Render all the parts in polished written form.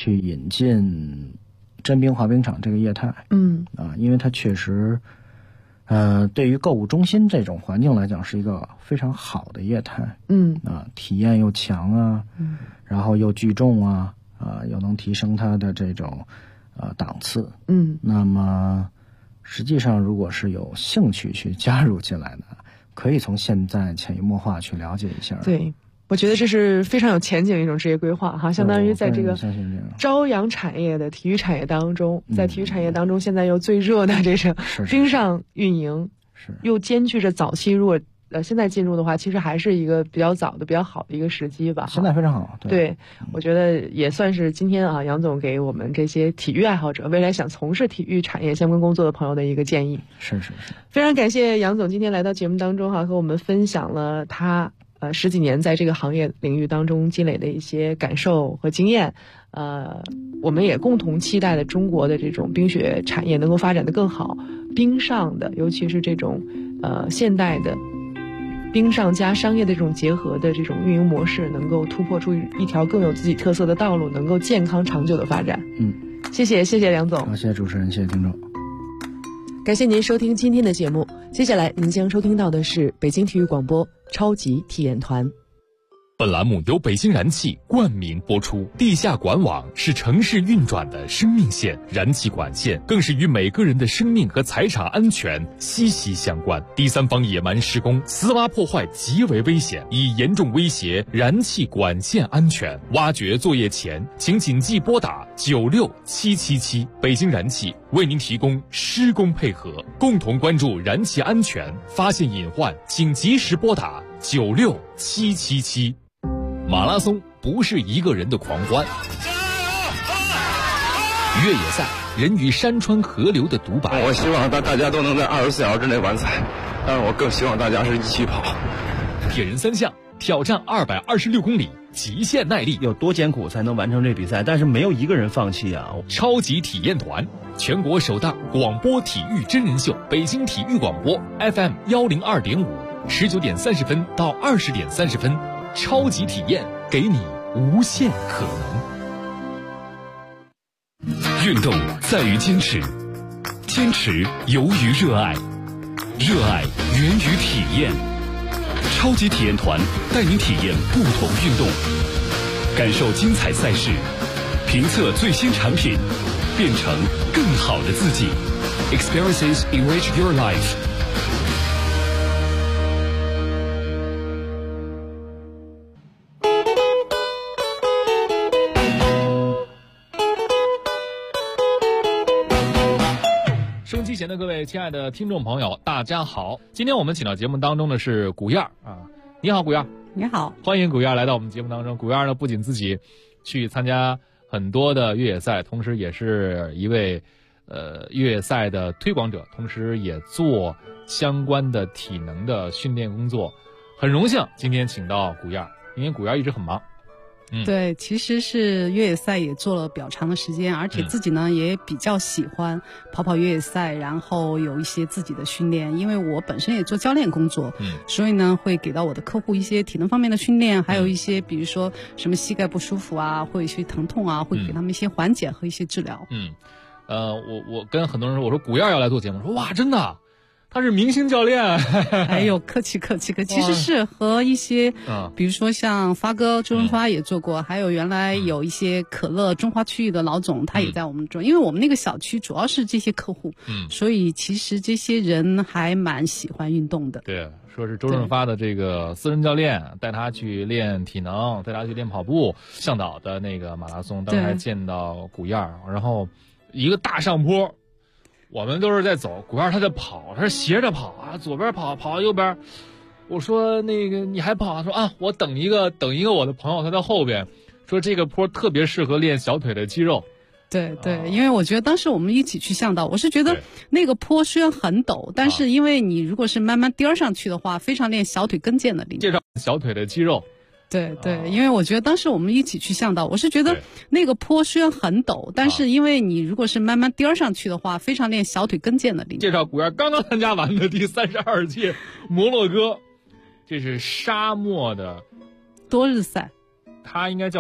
去引进真冰滑冰场这个业态。因为它确实对于购物中心这种环境来讲是一个非常好的业态。体验又强啊，然后又聚众啊，又能提升它的这种档次。那么实际上如果是有兴趣去加入进来的，可以从现在潜移默化去了解一下。 对，我觉得这是非常有前景的一种职业规划哈，相当于在这个朝阳产业的体育产业当中，在体育产业当中现在又最热的这个冰上运营，又兼具着早期，如果现在进入的话，其实还是一个比较早的、比较好的一个时机吧。 现在非常好， 对，我觉得也算是今天杨总给我们这些体育爱好者、未来想从事体育产业相关工作的朋友的一个建议。 是， 非常感谢杨总今天来到节目当中和我们分享了他十几年在这个行业领域当中积累的一些感受和经验。我们也共同期待的中国的这种冰雪产业能够发展得更好，冰上的，尤其是这种现代的冰上加商业的这种结合的这种运营模式，能够突破出一条更有自己特色的道路，能够健康长久的发展。谢谢梁总。 好，谢谢主持人，谢谢听众。 感谢您收听今天的节目，接下来您将收听到的是北京体育广播超级体验团。 本栏目由北京燃气冠名播出。地下管网是城市运转的生命线，燃气管线更是与每个人的生命和财产安全息息相关。第三方野蛮施工、私挖破坏极为危险，已严重威胁燃气管线安全。挖掘作业前，请谨记拨打96777。北京燃气为您提供施工配合，共同关注燃气安全，发现隐患请及时拨打96777。马拉松不是一个人的狂欢，越野赛人与山川河流的独白。 我希望大家都能在24小时之内完赛，但是我更希望大家是一起跑。 铁人三项挑战226公里，极限耐力， 有多艰苦才能完成这比赛？但是没有一个人放弃啊！ 超级体验团，全国首档广播体育真人秀，北京体育广播 FM102.5，19点30分到20点30分。超级体验，给你无限可能。运动在于坚持，坚持由于热爱，热爱源于体验。超级体验团带你体验不同运动，感受精彩赛事，评测最新产品，变成更好的自己。Experiences enrich your life。收音机前的各位亲爱的听众朋友，大家好！今天我们请到节目当中的是古燕啊，你好，古燕。 你好， 欢迎古燕来到我们节目当中。古燕呢，不仅自己去参加很多的越野赛，同时也是一位越野赛的推广者，同时也做相关的体能的训练工作。很荣幸今天请到古燕，因为古燕一直很忙。 对，其实是越野赛也做了比较长的时间，而且自己呢也比较喜欢跑越野赛，然后有一些自己的训练，因为我本身也做教练工作，所以呢会给到我的客户一些体能方面的训练，还有一些比如说什么膝盖不舒服啊，或者一些疼痛啊，会给他们一些缓解和一些治疗。 我跟很多人说，我说古燕要来做节目，说哇真的。他是明星教练， 哎呦，客气。其实是和一些，比如说像发哥周润发也做过，还有原来有一些可乐中华区域的老总，他也在我们做，因为我们那个小区主要是这些客户，所以其实这些人还蛮喜欢运动的。 对，说是周润发的这个私人教练带他去练体能，带他去练跑步，向导的那个马拉松，当时还见到古燕，然后一个大上坡。我们都是在走，古燕他在跑，他是斜着跑啊，左边跑到右边。我说那个你还跑？他说啊，我等一个我的朋友，他在后边，说这个坡特别适合练小腿的肌肉。 对，因为我觉得当时我们一起去向导，我是觉得那个坡虽然很陡，但是因为你如果是慢慢颠上去的话，非常练小腿跟腱的力量。 介绍小腿的肌肉。 对，因为我觉得当时我们一起去向导，我是觉得那个坡虽然很陡，但是因为你如果是慢慢颠上去的话，非常练小腿跟腱的力量。 介绍古燕刚刚参加完的第32届摩洛哥，这是沙漠的多日赛， 它应该叫做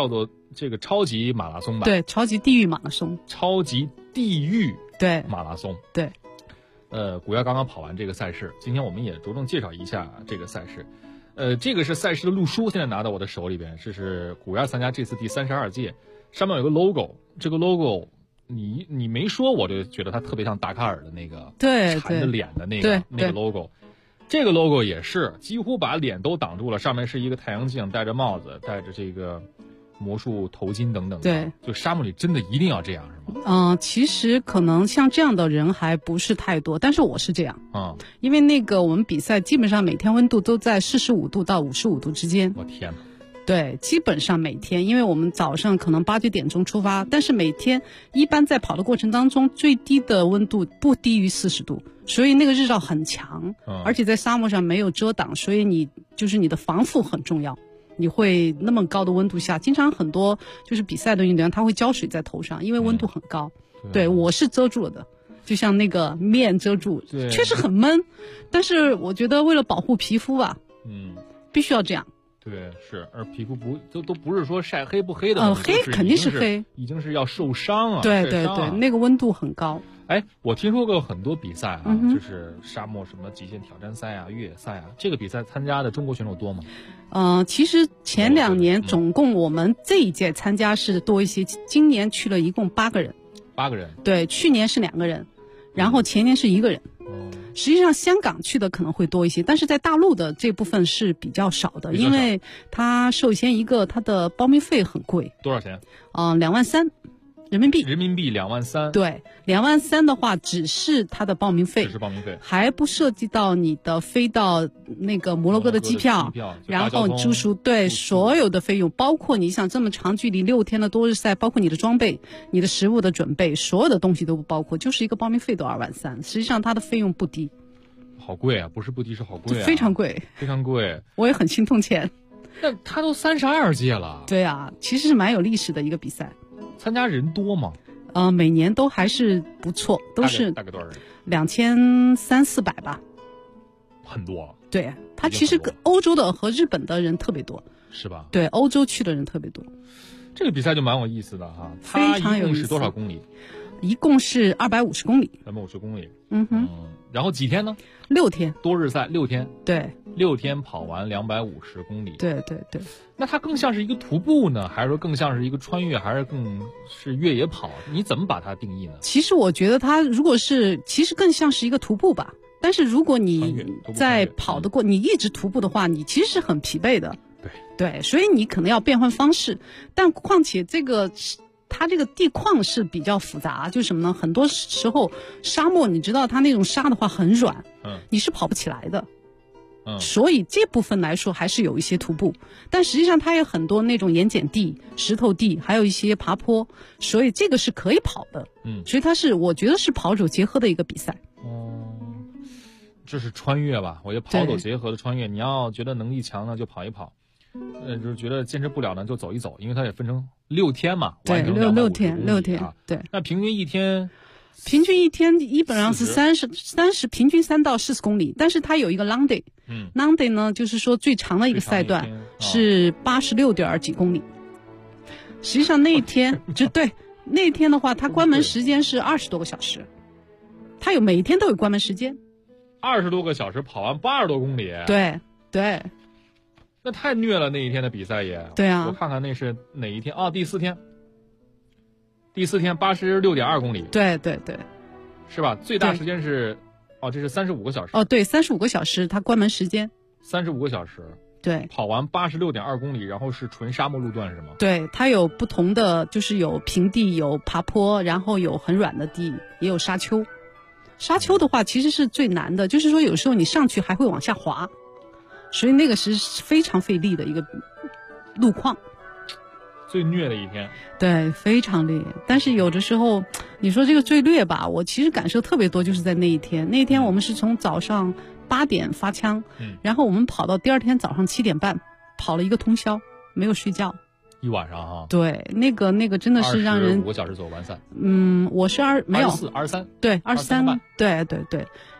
这个超级马拉松吧？ 对，超级地狱马拉松。 超级地狱对马拉松。 对。 古月刚刚跑完这个赛事，今天我们也着重介绍一下这个赛事。这个是赛事的路书，现在拿到我的手里边，这是古月参加这次第32届，上面有个 logo， 这个 logo 你没说我就觉得它特别像达喀尔的那个缠着脸的那个 logo。这个 logo 也是几乎把脸都挡住了，上面是一个太阳镜，戴着帽子，戴着这个魔术头巾等等的。 对， 就沙漠里真的一定要这样是吗？ 其实可能像这样的人还不是太多，但是我是这样。因为那个我们比赛基本上每天温度都在45度到55度之间。 我天哪！ 对，基本上每天，因为我们早上可能8、9点钟出发，但是每天一般在跑的过程当中，最低的温度不低于40度，所以那个日照很强，而且在沙漠上没有遮挡，所以你的防护很重要。你会那么高的温度下，经常很多就是比赛的运动员他会浇水在头上，因为温度很高。对，我是遮住了的，就像那个面遮住，确实很闷，但是我觉得为了保护皮肤吧，必须要这样。 对，是，而皮肤都不是说晒黑不黑的， 黑肯定是黑， 已经是要受伤啊。 对对对，那个温度很高。 哎，我听说过很多比赛啊，就是沙漠什么极限挑战赛啊、越野赛啊，这个比赛参加的中国选手多吗？ 其实前2年总共我们这一届参加是多一些，今年去了一共8个人。 8个人？对， 去年是2个人，然后前年是1个人。实际上香港去的可能会多一些，但是在大陆的这部分是比较少的，因为它首先一个它的报名费很贵。 多少钱 ？23000人民币。 人民币23000。 对，23000的话只是它的报名费， 只是报名费， 还不涉及到你的飞到那个摩洛哥的机票，然后住宿，对，所有的费用，包括你想这么长距离6天的多日赛，包括你的装备、你的食物的准备，所有的东西都不包括，就是一个报名费都23000，实际上它的费用不低。 好贵啊！不是不低，是好贵啊！ 非常贵， 非常贵。 我也很心痛钱。 那他都32届了。 对啊，其实是蛮有历史的一个比赛。 参加人多吗？ 每年都还是不错，都是大概多少人 ？2300-400吧。 很多。 对，他其实欧洲的和日本的人特别多。 是吧？ 对，欧洲去的人特别多。 这个比赛就蛮有意思的哈。 非常有意思。 它一共是多少公里？ 一共是250公里。 250公里。然后几天呢 ？6天。 多日赛6天。 对 ，6天跑完250公里。 对对对。 那它更像是一个徒步呢，还是说更像是一个穿越，还是更是越野跑？你怎么把它定义呢？ 其实我觉得它其实更像是一个徒步吧。但是如果你在跑得过，你一直徒步的话，你其实是很疲惫的。对，所以你可能要变换方式。但况且它这个地况是比较复杂，就是什么呢？很多时候沙漠，你知道它那种沙的话很软，你是跑不起来的。所以这部分来说还是有一些徒步，但实际上它有很多那种盐碱地、石头地，还有一些爬坡，所以这个是可以跑的。所以我觉得是跑走结合的一个比赛。 这是穿越吧？我觉得跑走结合的穿越，你要觉得能力强呢，就跑一跑。就是觉得坚持不了呢，就走一走，因为它也分成6天嘛。 对，6天。对。 那平均一天基本上是30，平均3到40公里，但是它有一个 long day。long day 呢，就是说最长的一个赛段是86点几公里。实际上那一天那天的话，它关门时间是20多个小时，它每一天都有关门时间。 20多个小时跑完80多公里。 对对。 那太虐了，那一天的比赛也。 对啊。 我看看那是哪一天第4天。第4天86.2公里。对对对。是吧？最大时间是这是35个小时。 对，35个小时，它关门时间。 35个小时。 对。 跑完86.2公里，然后是纯沙漠路段是吗？ 对，它有不同的，就是有平地，有爬坡，然后有很软的地，也有沙丘。沙丘的话其实是最难的，就是说有时候你上去还会往下滑。所以那个是非常费力的一个路况， 最虐的一天。 对，非常累。但是有的时候，你说这个最虐吧，我其实感受特别多，就是在那一天。那一天我们是从早上8点发枪，然后我们跑到第2天早上7点半，跑了一个通宵，没有睡觉。 一晚上哈。 对，那个真的是让人 5个小时走完赛。 我是没有 24、23。 对，23。对对对，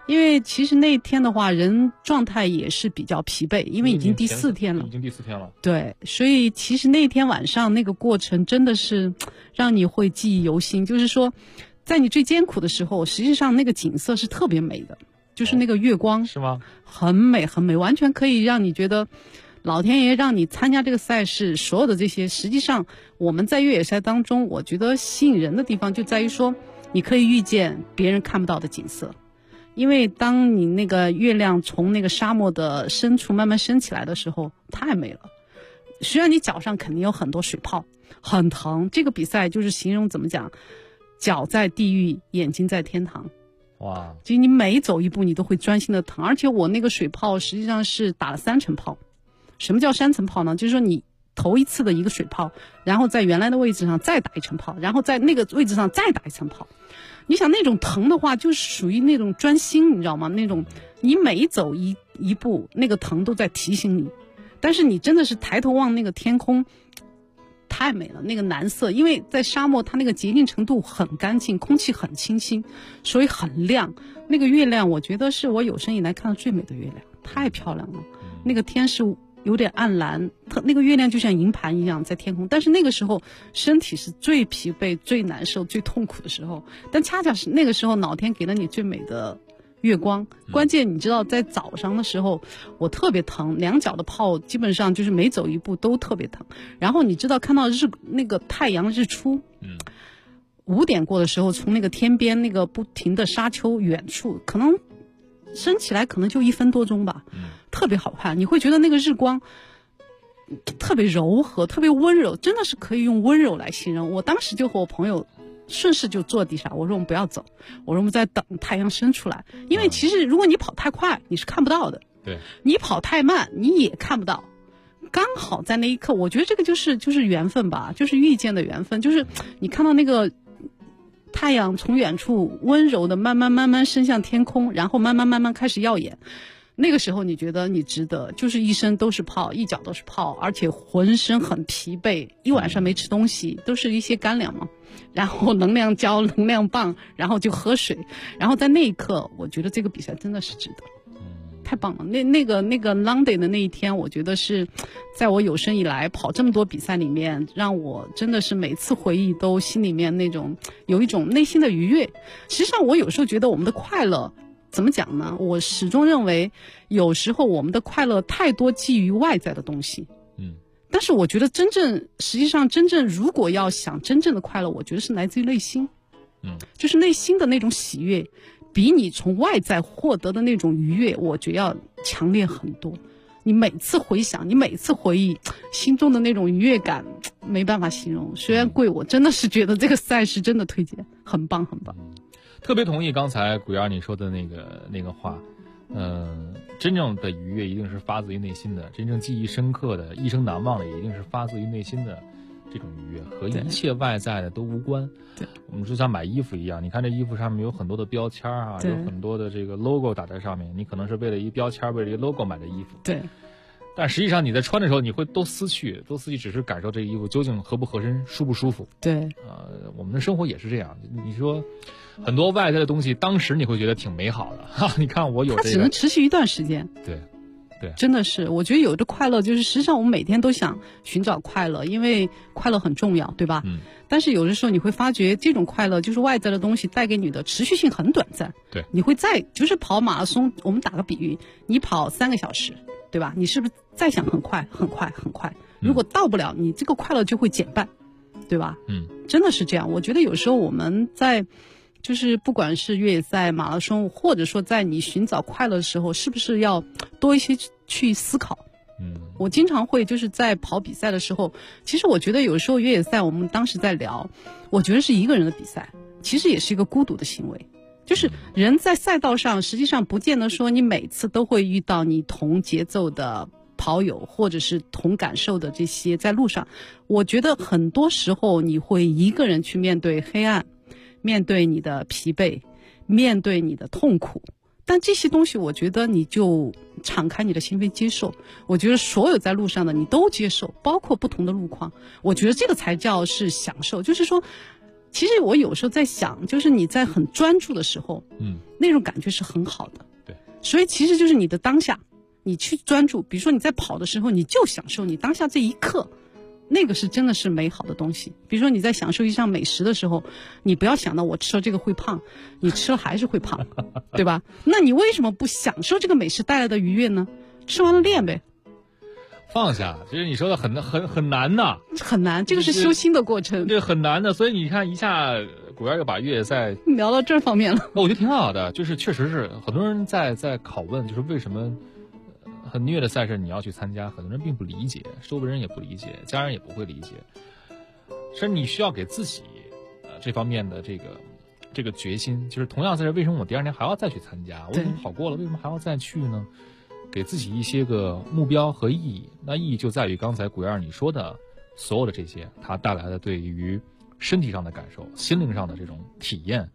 因为其实那天的话，人状态也是比较疲惫，因为已经第4天了。 已经第4天了。 对，所以其实那天晚上那个过程真的是让你会记忆犹新。就是说，在你最艰苦的时候，实际上那个景色是特别美的，就是那个月光。 是吗？ 很美，很美，完全可以让你觉得，老天爷让你参加这个赛事，所有的这些，实际上我们在越野赛当中，我觉得吸引人的地方就在于说，你可以遇见别人看不到的景色。因为当你那个月亮从那个沙漠的深处慢慢升起来的时候，太美了。虽然你脚上肯定有很多水泡，很疼。这个比赛就是形容怎么讲，脚在地狱，眼睛在天堂。 哇！ 就你每走一步，你都会专心的疼。而且我那个水泡实际上是打了3层泡。什么叫3层泡呢？就是说你头一次的一个水泡，然后在原来的位置上再打1层泡，然后在那个位置上再打1层泡。你想那种疼的话，就是属于那种专心，你知道吗？那种你每走一步，那个疼都在提醒你。但是你真的是抬头望那个天空，太美了，那个蓝色，因为在沙漠它那个洁净程度很干净，空气很清新，所以很亮。那个月亮我觉得是我有生以来看到最美的月亮，太漂亮了。那个天是有点暗蓝，那个月亮就像银盘一样在天空。但是那个时候身体是最疲惫、最难受、最痛苦的时候，但恰恰是那个时候老天给了你最美的月光。关键你知道在早上的时候我特别疼，2脚的泡基本上就是每走一步都特别疼。然后你知道看到那个太阳日出，5点过的时候，从那个天边那个不停的沙丘远处可能升起来可能就1分多钟吧，特别好看。你会觉得那个日光特别柔和，特别温柔，真的是可以用温柔来形容。我当时就和我朋友顺势就坐地上，我说我们不要走，我说我们在等太阳升出来。因为其实如果你跑太快你是看不到的， 对， 你跑太慢你也看不到。刚好在那一刻，我觉得这个就是缘分吧，就是遇见的缘分。就是你看到那个太阳从远处温柔的慢慢升向天空，然后慢慢开始耀眼。那个时候你觉得你值得，就是一身都是泡，一脚都是泡，而且浑身很疲惫，一晚上没吃东西，都是一些干粮嘛，然后能量胶、能量棒，然后就喝水。然后在那一刻我觉得这个比赛真的是值得，太棒了。那个 London 的那一天，我觉得是在我有生以来跑这么多比赛里面，让我真的是每次回忆都心里面那种有一种内心的愉悦。实际上我有时候觉得我们的快乐怎么讲呢？我始终认为有时候我们的快乐太多基于外在的东西，但是我觉得实际上真正如果要想真正的快乐，我觉得是来自于内心，就是内心的那种喜悦，比你从外在获得的那种愉悦，我觉得要强烈很多。你每次回想，你每次回忆，心中的那种愉悦感没办法形容。虽然贵，我真的是觉得这个赛事真的推荐，很棒很棒。 特别同意刚才古瑶你说的那个话，真正的愉悦一定是发自于内心的，真正记忆深刻的、一生难忘的，也一定是发自于内心的这种愉悦，和一切外在的都无关。对，我们就像买衣服一样，你看这衣服上面有很多的标签啊，有很多的这个 logo 打在上面，你可能是为了一标签、为了一 logo 买的衣服。 对。 但实际上你在穿的时候，你会都撕去，只是感受这个衣服究竟合不合身、舒不舒服。 对， 我们的生活也是这样。你说很多外在的东西，当时你会觉得挺美好的哈。你看我有这个， 它只能持续一段时间。 对， 真的是，我觉得有的快乐就是，实际上我们每天都想寻找快乐，因为快乐很重要，对吧？但是有的时候你会发觉，这种快乐就是外在的东西带给你的持续性很短暂。 对， 你会就是跑马拉松，我们打个比喻，你跑3个小时。对吧？你是不是再想很快？如果到不了，你这个快乐就会减半，对吧？真的是这样。我觉得有时候我们在，就是不管是越野赛、马拉松，或者说在你寻找快乐的时候，是不是要多一些去思考？我经常会就是在跑比赛的时候，其实我觉得有时候越野赛，我们当时在聊，我觉得是一个人的比赛，其实也是一个孤独的行为。就是人在赛道上，实际上不见得说你每次都会遇到你同节奏的跑友，或者是同感受的这些在路上。我觉得很多时候你会一个人去面对黑暗，面对你的疲惫，面对你的痛苦。但这些东西我觉得你就敞开你的心扉接受，我觉得所有在路上的你都接受，包括不同的路况，我觉得这个才叫是享受。就是说其实我有时候在想，就是你在很专注的时候，那种感觉是很好的。 对， 所以其实就是你的当下，你去专注，比如说你在跑的时候，你就享受你当下这一刻，那个是真的是美好的东西。比如说你在享受一项美食的时候，你不要想到我吃了这个会胖，你吃了还是会胖，对吧？那你为什么不享受这个美食带来的愉悦呢？吃完了练呗。 放下，其实你说的很难呐， 很难，这个是修心的过程， 这个很难的。所以你看一下，古燕又把越野赛聊到这方面了， 我觉得挺好的。就是确实是很多人在拷问，就是为什么很虐的赛事你要去参加，很多人并不理解，周围人也不理解，家人也不会理解。其实你需要给自己这方面的这个决心，就是同样赛事，为什么我第二年还要再去参加？我已经跑过了，为什么还要再去呢？给自己一些个目标和意义，那意义就在于刚才古燕你说的所有的这些，它带来的对于身体上的感受、心灵上的这种体验，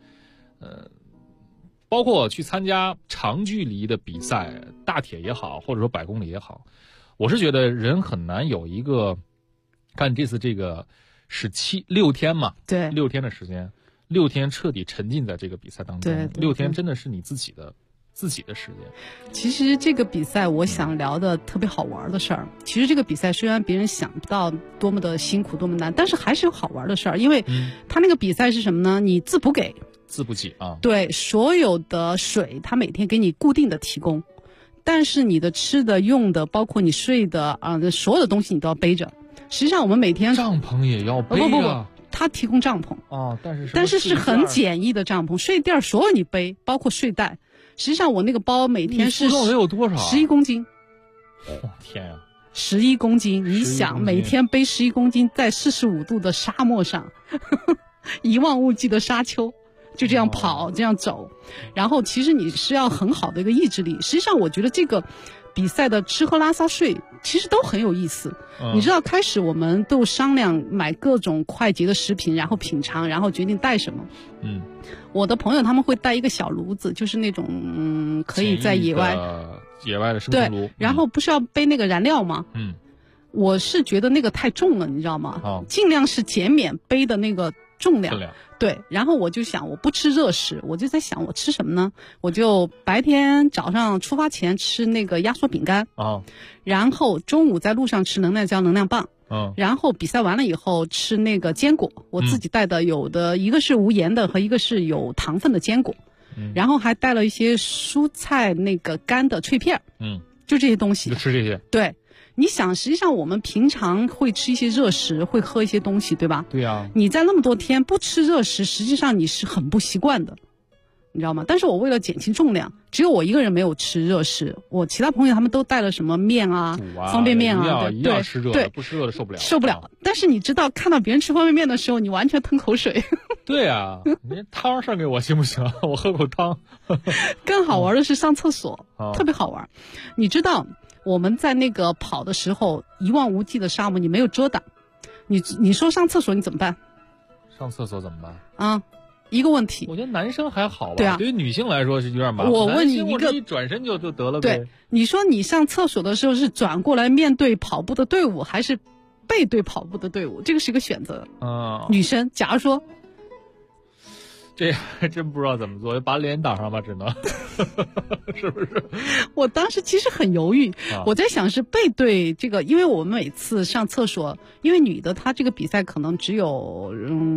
包括去参加长距离的比赛，大铁也好，或者说100公里也好，我是觉得人很难有一个，看这次这个是6天嘛， 对 ，6天的时间，6天彻底沉浸在这个比赛当中， 对 6天真的是你自己的时间。 其实这个比赛我想聊的特别好玩的事儿，其实这个比赛虽然别人想不到多么的辛苦多么难，但是还是有好玩的事儿。因为他那个比赛是什么呢？你自补给， 自补给啊， 对，所有的水他每天给你固定的提供，但是你的吃的用的包括你睡的所有的东西你都要背着。实际上我们每天帐篷也要背不，他提供帐篷但是是很简易的帐篷，睡垫所有你背，包括睡袋。实际上我那个包每天是有多少 ？11公斤。 天呀 ！11公斤，你想每天背11公斤，在45度的沙漠上，一望无际的沙丘，就这样跑，这样走，然后其实你是要很好的一个意志力。实际上我觉得这个比赛的吃喝拉撒睡其实都很有意思。你知道开始我们都商量买各种快捷的食品，然后品尝，然后决定带什么。我的朋友他们会带一个小炉子，就是那种可以在野外的生存炉， 对，然后不是要背那个燃料吗？我是觉得那个太重了，你知道吗？尽量是减免背的那个重量。对，然后我就想我不吃热食，我就在想我吃什么呢？我就白天早上出发前吃那个压缩饼干，然后中午在路上吃能量胶、能量棒，然后比赛完了以后吃那个坚果，我自己带的有的一个是无盐的和一个是有糖分的坚果，然后还带了一些蔬菜那个干的脆片，就这些东西， 就吃这些。 对。你想，实际上我们平常会吃一些热食，会喝一些东西，对吧？ 对呀。 你在那么多天不吃热食，实际上你是很不习惯的，你知道吗？但是我为了减轻重量，只有我一个人没有吃热食，我其他朋友他们都带了什么面方便面一定要吃热的，不吃热的受不了。 但是你知道，看到别人吃方便面的时候，你完全吞口水。 对啊，你汤上给我行不行？我喝口汤。 更好玩的是上厕所，特别好玩。你知道我们在那个跑的时候，一望无际的沙漠，你没有遮挡，你说上厕所你怎么办？ 上厕所怎么办？ 一个问题。 我觉得男生还好吧， 对啊， 对于女性来说是有点麻烦。 我问你一个， 一转身就得了呗。 对，你说你上厕所的时候是转过来面对跑步的队伍，还是背对跑步的队伍？这个是一个选择。女生，假如说。 这还真不知道怎么做，把脸挡上吧，只能是不是？ 我当时其实很犹豫，我在想是背对这个，因为我们每次上厕所，因为女的她这个比赛可能只有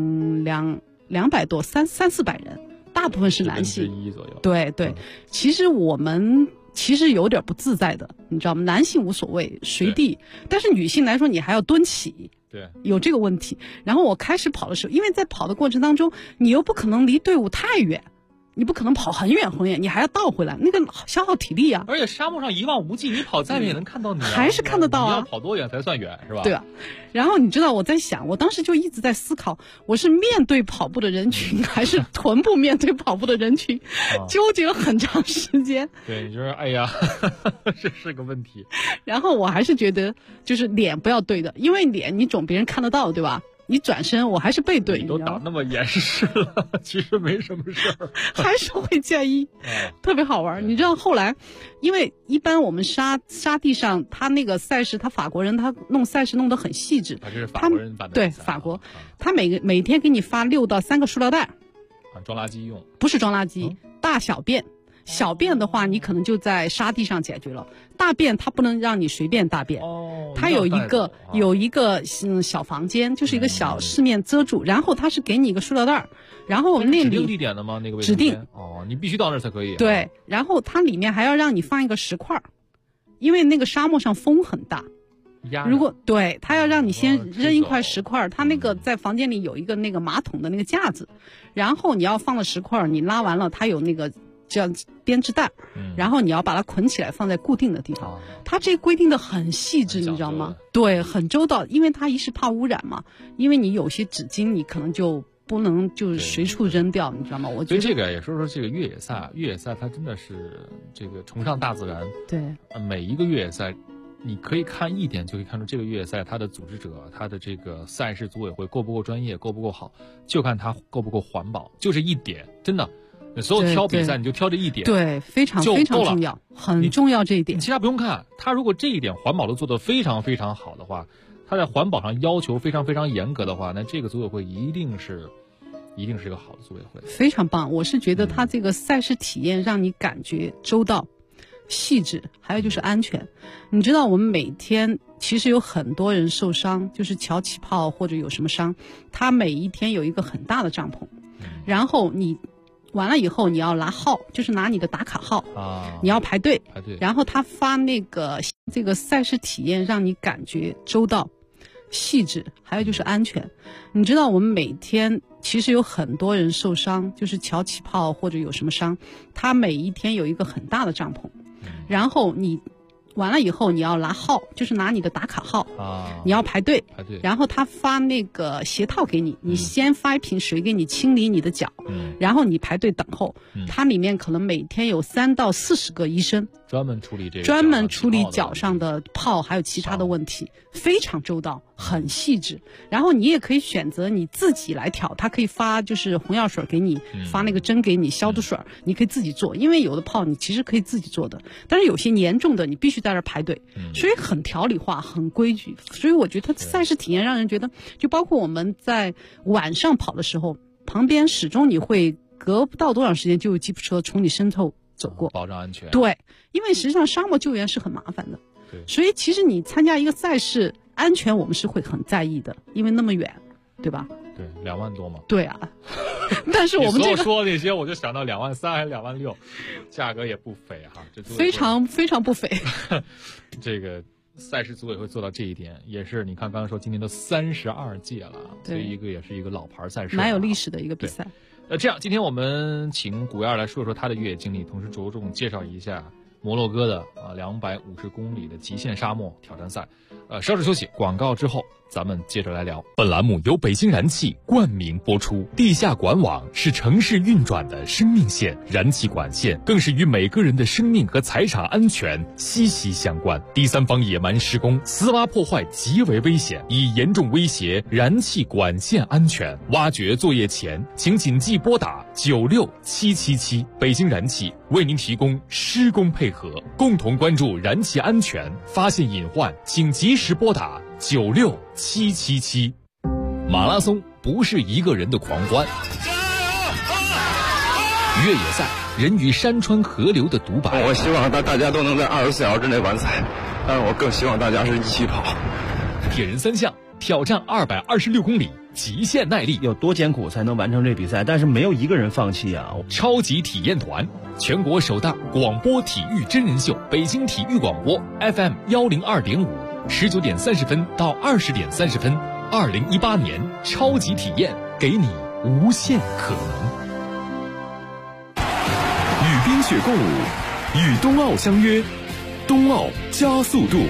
200多300-400人，大部分是男性 1%左右。 对，其实我们有点不自在的，你知道吗？男性无所谓随地，但是女性来说你还要蹲起。 对， 有这个问题。然后我开始跑的时候，因为在跑的过程当中，你又不可能离队伍太远，你不可能跑很远，你还要倒回来，那个消耗体力啊。 而且沙漠上一望无际，你跑再远也能看到你， 还是看得到啊。 你要跑多远才算远，是吧？ 对啊。然后你知道我在想，我当时就一直在思考，我是面对跑步的人群，还是臀部面对跑步的人群，纠结了很长时间。 对，你就是哎呀，这是个问题。 然后我还是觉得，就是脸不要对的，因为脸你总别人看得到，对吧？ 一转身我还是背对， 你都打那么严实了，其实没什么事儿， 还是会介意，特别好玩。你知道后来，因为一般我们沙地上，他那个赛事，他法国人他弄赛事弄得很细致， 这是法国人办的， 对法国，他每天给你发6到3个塑料袋， 装垃圾用， 不是装垃圾，大小便。小便的话，你可能就在沙地上解决了。大便它不能让你随便大便，它有一个小房间，就是一个小四面遮住，然后它是给你一个塑料袋，然后我们那里指定地点的吗？那个位置指定你必须到那儿才可以。 对，然后它里面还要让你放一个石块，因为那个沙漠上风很大。如果对他要让你先扔一块石块，他那个在房间里有一个那个马桶的那个架子，然后你要放了石块，你拉完了，它有那个这样编织袋，然后你要把它捆起来放在固定的地方。它这规定的很细致，你知道吗？对，很周到，因为它一是怕污染嘛，因为你有些纸巾你可能就不能就是随处扔掉，你知道吗？我觉得这个也说这个越野赛它真的是这个崇尚大自然。 对， 每一个越野赛你可以看一点就可以看出这个越野赛它的组织者，它的这个赛事组委会够不够专业，够不够好，就看它够不够环保，就这一点，真的。所有挑比赛你就挑这一点， 对，非常非常重要，很重要这一点。 你其他不用看，他如果这一点环保都做得非常非常好的话，他在环保上要求非常非常严格的话，那这个组委会一定是一个好的组委会。 非常棒，我是觉得他这个赛事体验让你感觉周到、细致，还有就是安全。你知道我们每天其实有很多人受伤，就是桥起泡或者有什么伤，他每一天有一个很大的帐篷，然后你完了以后你要拿号，就是拿你的打卡号你要排队，然后他发那个这个赛事体验让你感觉周到、细致，还有就是安全。你知道我们每天其实有很多人受伤，就是桥起泡或者有什么伤，他每一天有一个很大的帐篷，然后你完了以后你要拿号，就是拿你的打卡号你要排队，然后他发那个鞋套给你，你先发一瓶水给你清理你的脚，然后你排队等候。它里面可能每天有3到40个医生专门处理脚上的泡还有其他的问题，非常周到，很细致。然后你也可以选择你自己来调，他可以发就是红药水给你，发那个针给你，消毒水你可以自己做，因为有的泡你其实可以自己做的，但是有些严重的你必须在这排队，所以很条理化，很规矩。所以我觉得它赛事体验让人觉得，就包括我们在晚上跑的时候，旁边始终你会隔不到多长时间就有吉普车从你身后走过， 保障安全。 对，因为实际上沙漠救援是很麻烦的，所以其实你参加一个赛事，安全我们是会很在意的，因为那么远，对吧？ 对，2万多嘛。 对啊，但是我们这个说那些，我就想到2万3还是2万6，价格也不菲哈，这非常非常不菲。 这个赛事组委会做到这一点，也是你看刚刚说今年都32届了，所以也是一个老牌赛事， 蛮有历史的一个比赛。 这样，今天我们请古燕来说说他的越野经历，同时着重介绍一下摩洛哥的250公里的极限沙漠挑战赛。稍事休息，广告之后咱们接着来聊。 本栏目由北京燃气冠名播出。地下管网是城市运转的生命线，燃气管线更是与每个人的生命和财产安全息息相关。第三方野蛮施工、私挖破坏极为危险，已严重威胁燃气管线安全。挖掘作业前，请谨记拨打96777。北京燃气为您提供施工配合，共同关注燃气安全，发现隐患请及时拨打96777。马拉松不是一个人的狂欢，越野赛人与山川河流的独白。 我希望大家都能在24小时之内完赛，但是我更希望大家是一起跑。 铁人3项挑战226公里，极限耐力， 有多艰苦才能完成这比赛？但是没有一个人放弃啊！ 超级体验团，全国首档广播体育真人秀，北京体育广播 FM 102.5，19点30分到20点30分，2018年超级体验，给你无限可能。 与冰雪共舞，与冬奥相约，冬奥加速度。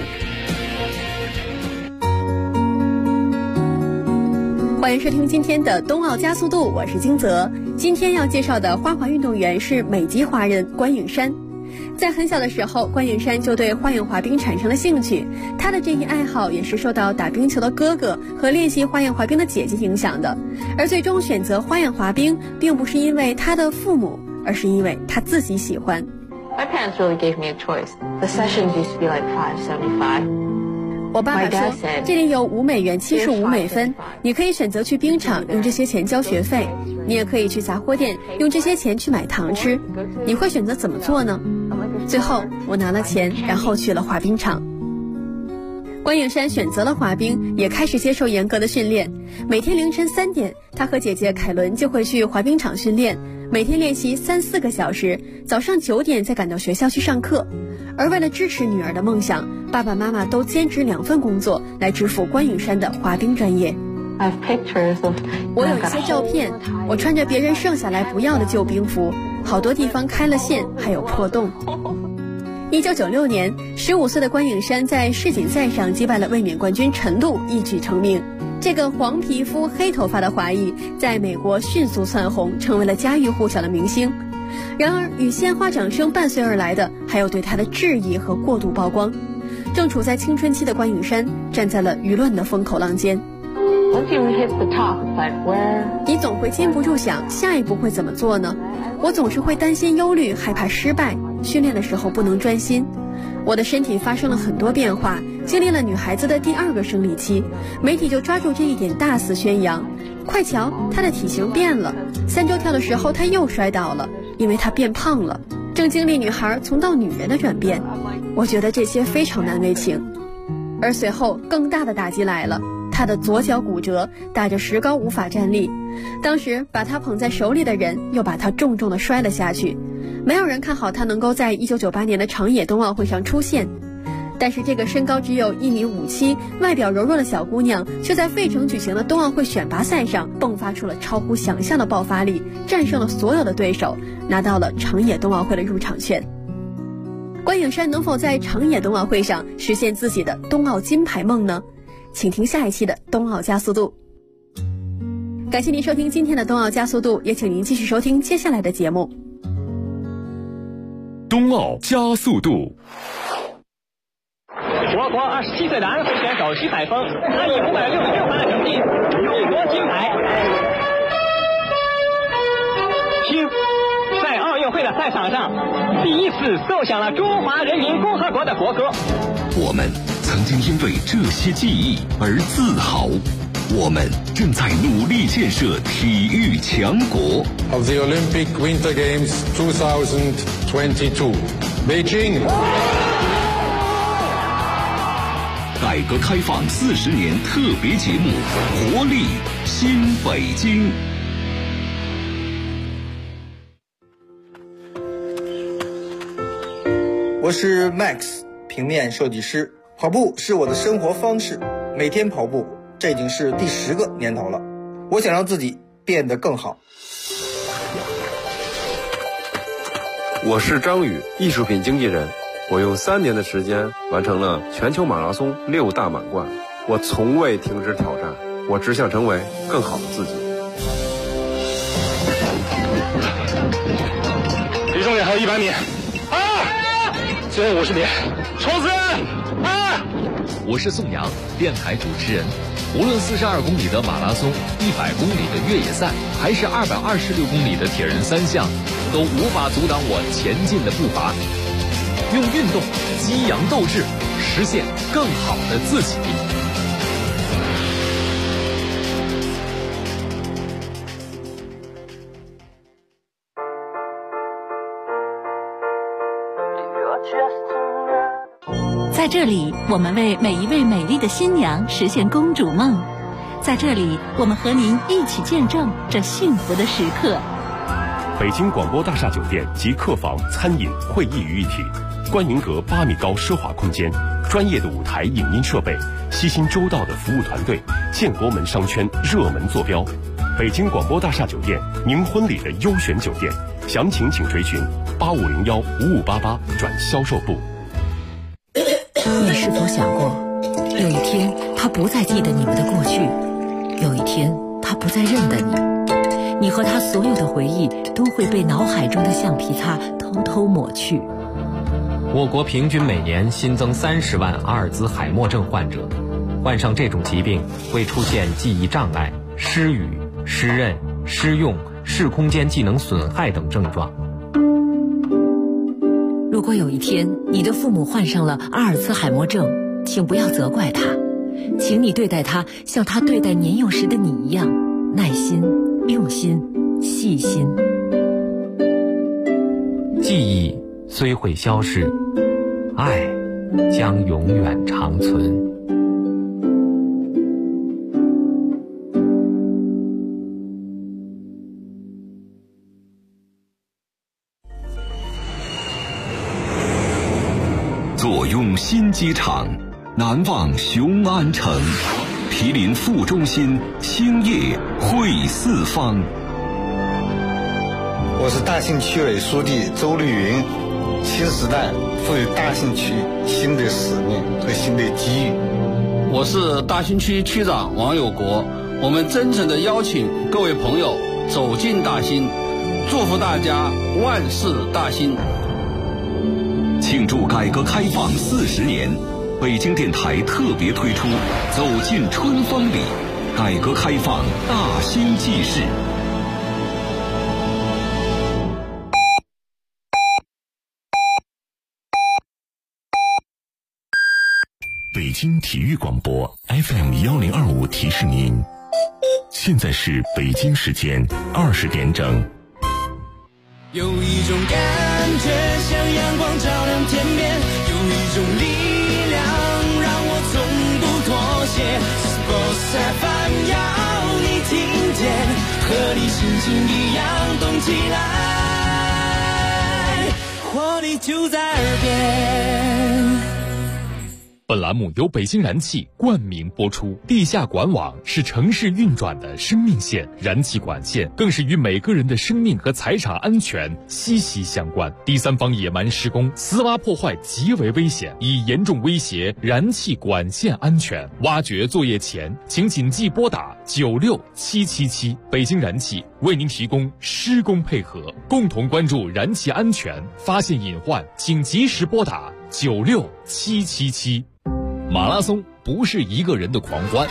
欢迎收听今天的冬奥加速度，我是金泽。今天要介绍的花滑运动员是美籍华人关允山。 在很小的时候，关颖珊就对花样滑冰产生了兴趣。她的这一爱好也是受到打冰球的哥哥和练习花样滑冰的姐姐影响的。而最终选择花样滑冰，并不是因为她的父母，而是因为她自己喜欢。 My parents really gave me a choice. The sessions used to be like $5.75. 我爸爸说，这里有$5 75美分，你可以选择去冰场用这些钱交学费，你也可以去杂货店用这些钱去买糖吃，你会选择怎么做呢？最后我拿了钱，然后去了滑冰场。关颖珊选择了滑冰，也开始接受严格的训练。每天凌晨3点，她和姐姐凯伦就会去滑冰场训练，每天练习3-4个小时，早上9点再赶到学校去上课。而为了支持女儿的梦想，爸爸妈妈都兼职2份工作来支付关颖珊的滑冰专业。我有一些照片，我穿着别人剩下来不要的旧冰服，好多地方开了线，还有破洞。1996年，15岁的关颖珊在世锦赛上击败了卫冕冠军陈露，一举成名。这个黄皮肤黑头发的华裔在美国迅速窜红，成为了家喻户晓的明星。然而与鲜花掌声伴随而来的还有对她的质疑和过度曝光。正处在青春期的关颖珊站在了舆论的风口浪尖。你总会禁不住想下一步会怎么做呢？我总是会担心忧虑，害怕失败，训练的时候不能专心。我的身体发生了很多变化，经历了女孩子的第2个生理期，媒体就抓住这一点大肆宣扬。快瞧，她的体型变了，3周跳的时候她又摔倒了，因为她变胖了，正经历女孩从到女人的转变。我觉得这些非常难为情。而随后更大的打击来了，她的左脚骨折，打着石膏无法站立。当时把她捧在手里的人又把她重重地摔了下去。没有人看好她能够在1998年的长野冬奥会上出现。但是这个身高只有1.57米、外表柔弱的小姑娘，却在费城举行的冬奥会选拔赛上迸发出了超乎想象的爆发力，战胜了所有的对手，拿到了长野冬奥会的入场券。关颖珊能否在长野冬奥会上实现自己的冬奥金牌梦呢？请听下一期的冬奥加速度。感谢您收听今天的冬奥加速度，也请您继续收听接下来的节目。 冬奥加速度。 我国27岁的安徽选手徐海峰，他以566分的成绩勇夺金牌。听，在奥运会的赛场上，第一次奏响了中华人民共和国的国歌。 我们曾经因为这些记忆而自豪，我们正在努力建设体育强国。 Of the Olympic Winter Games 2022, Beijing。 改革开放40年特别节目，活力新北京。 我是 Max， 平面设计师。跑步是我的生活方式，每天跑步，这已经是第10个年头了。我想让自己变得更好。 我是张宇，艺术品经纪人。我用3年的时间完成了全球马拉松6大满贯。我从未停止挑战，我只想成为更好的自己。 离终点还有100米，最后50米，冲刺！ 我是宋阳，电台主持人。无论42公里的马拉松、100公里的越野赛，还是226公里的铁人3项，都无法阻挡我前进的步伐。用运动激扬斗志，实现更好的自己。 在这里，我们为每一位美丽的新娘实现公主梦。在这里，我们和您一起见证这幸福的时刻。 北京广播大厦酒店集客房、餐饮、会议于一体，观云阁8米高奢华空间，专业的舞台影音设备，悉心周到的服务团队，建国门商圈热门坐标。北京广播大厦酒店，您婚礼的优选酒店，详情请垂询8501-5588转销售部。 你是否想过，有一天他不再记得你们的过去，有一天他不再认得你，你和他所有的回忆都会被脑海中的橡皮擦偷偷抹去。 我国平均每年新增30万阿尔兹海默症患者，患上这种疾病会出现记忆障碍、失语、失认、失用、视空间技能损害等症状。 如果有一天你的父母患上了阿尔兹海默症，请不要责怪他，请你对待他像他对待年幼时的你一样，耐心、用心、细心。 记忆虽会消失，爱将永远长存。 坐拥新机场，难忘雄安城，毗邻副中心，兴业汇四方。 我是大兴区委书记周绿云。新时代赋予大兴区新的使命和新的机遇。 我是大兴区区长王有国。我们真诚地邀请各位朋友走进大兴，祝福大家万事大兴。 庆祝改革开放40年，北京电台特别推出走进春风里，改革开放大兴纪事。北京体育广播 FM1025提示您，现在是北京时间20点整。 有一种感觉像阳光照亮天边，有一种力量让我从不妥协。Sports FM 要你听见，和你心情一样动起来，活力就在耳边。 本栏目由北京燃气冠名播出。地下管网是城市运转的生命线，燃气管线更是与每个人的生命和财产安全息息相关。第三方野蛮施工、私挖破坏极为危险，已严重威胁燃气管线安全。挖掘作业前，请谨记拨打96777。北京燃气为您提供施工配合，共同关注燃气安全，发现隐患请及时拨打96777。马拉松不是一个人的狂欢，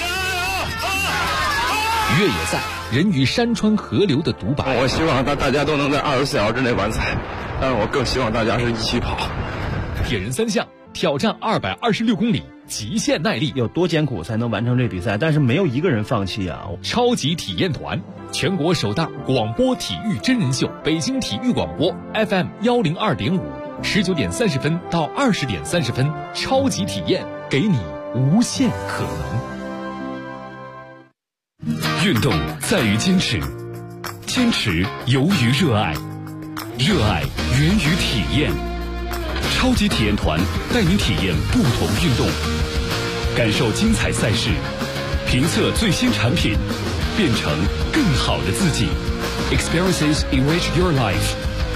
越野赛人与山川河流的独白。 我希望大家都能在24小时之内完赛，但是我更希望大家是一起跑。 铁人3项挑战226公里，极限耐力。 有多艰苦才能完成这比赛？但是没有一个人放弃啊！ 超级体验团，全国首档广播体育真人秀，北京体育广播 FM102.5，19点30分到20点30分，超级体验，给你无限可能。 运动在于坚持，坚持由于热爱，热爱源于体验。超级体验团带您体验不同运动，感受精彩赛事，评测最新产品，变成更好的自己。Experiences enrich your life。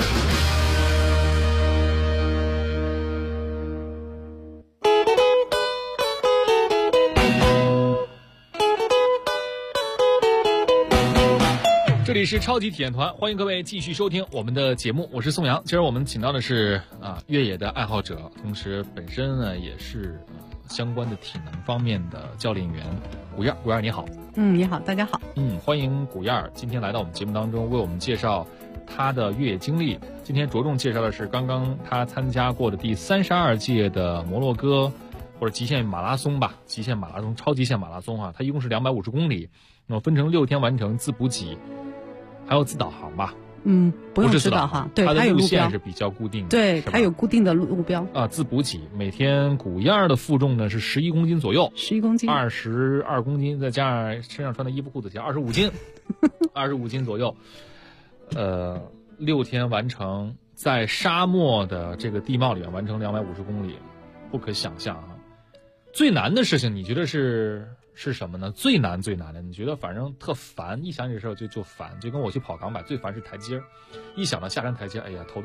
这里是超级体验团，欢迎各位继续收听我们的节目，我是宋阳。今儿我们请到的是越野的爱好者，同时本身呢也是相关的体能方面的教练员古燕。古燕你好。 你好，大家好。 欢迎古燕今天来到我们节目当中，为我们介绍他的越野经历。今天着重介绍的是刚刚他参加过的第32届的摩洛哥或者极限马拉松吧，极限马拉松、超极限马拉松它一共是250公里，那么分成6天完成，自补给。还有自导航吧？ 不用自导航，对， 它的路路线是比较固定的， 对，它有固定的路标自补给，每天古燕的负重呢是11公斤左右 ，11公斤 ，22公斤，再加上身上穿的衣服裤子鞋，25斤，25斤左右。6天完成，在沙漠的这个地貌里面完成250公里，不可想象啊！最难的事情，你觉得是什么呢？最难的，你觉得反正特烦，一想这事儿就烦，就跟我去跑港百最烦是台阶儿，一想到下山台阶，哎呀头都大。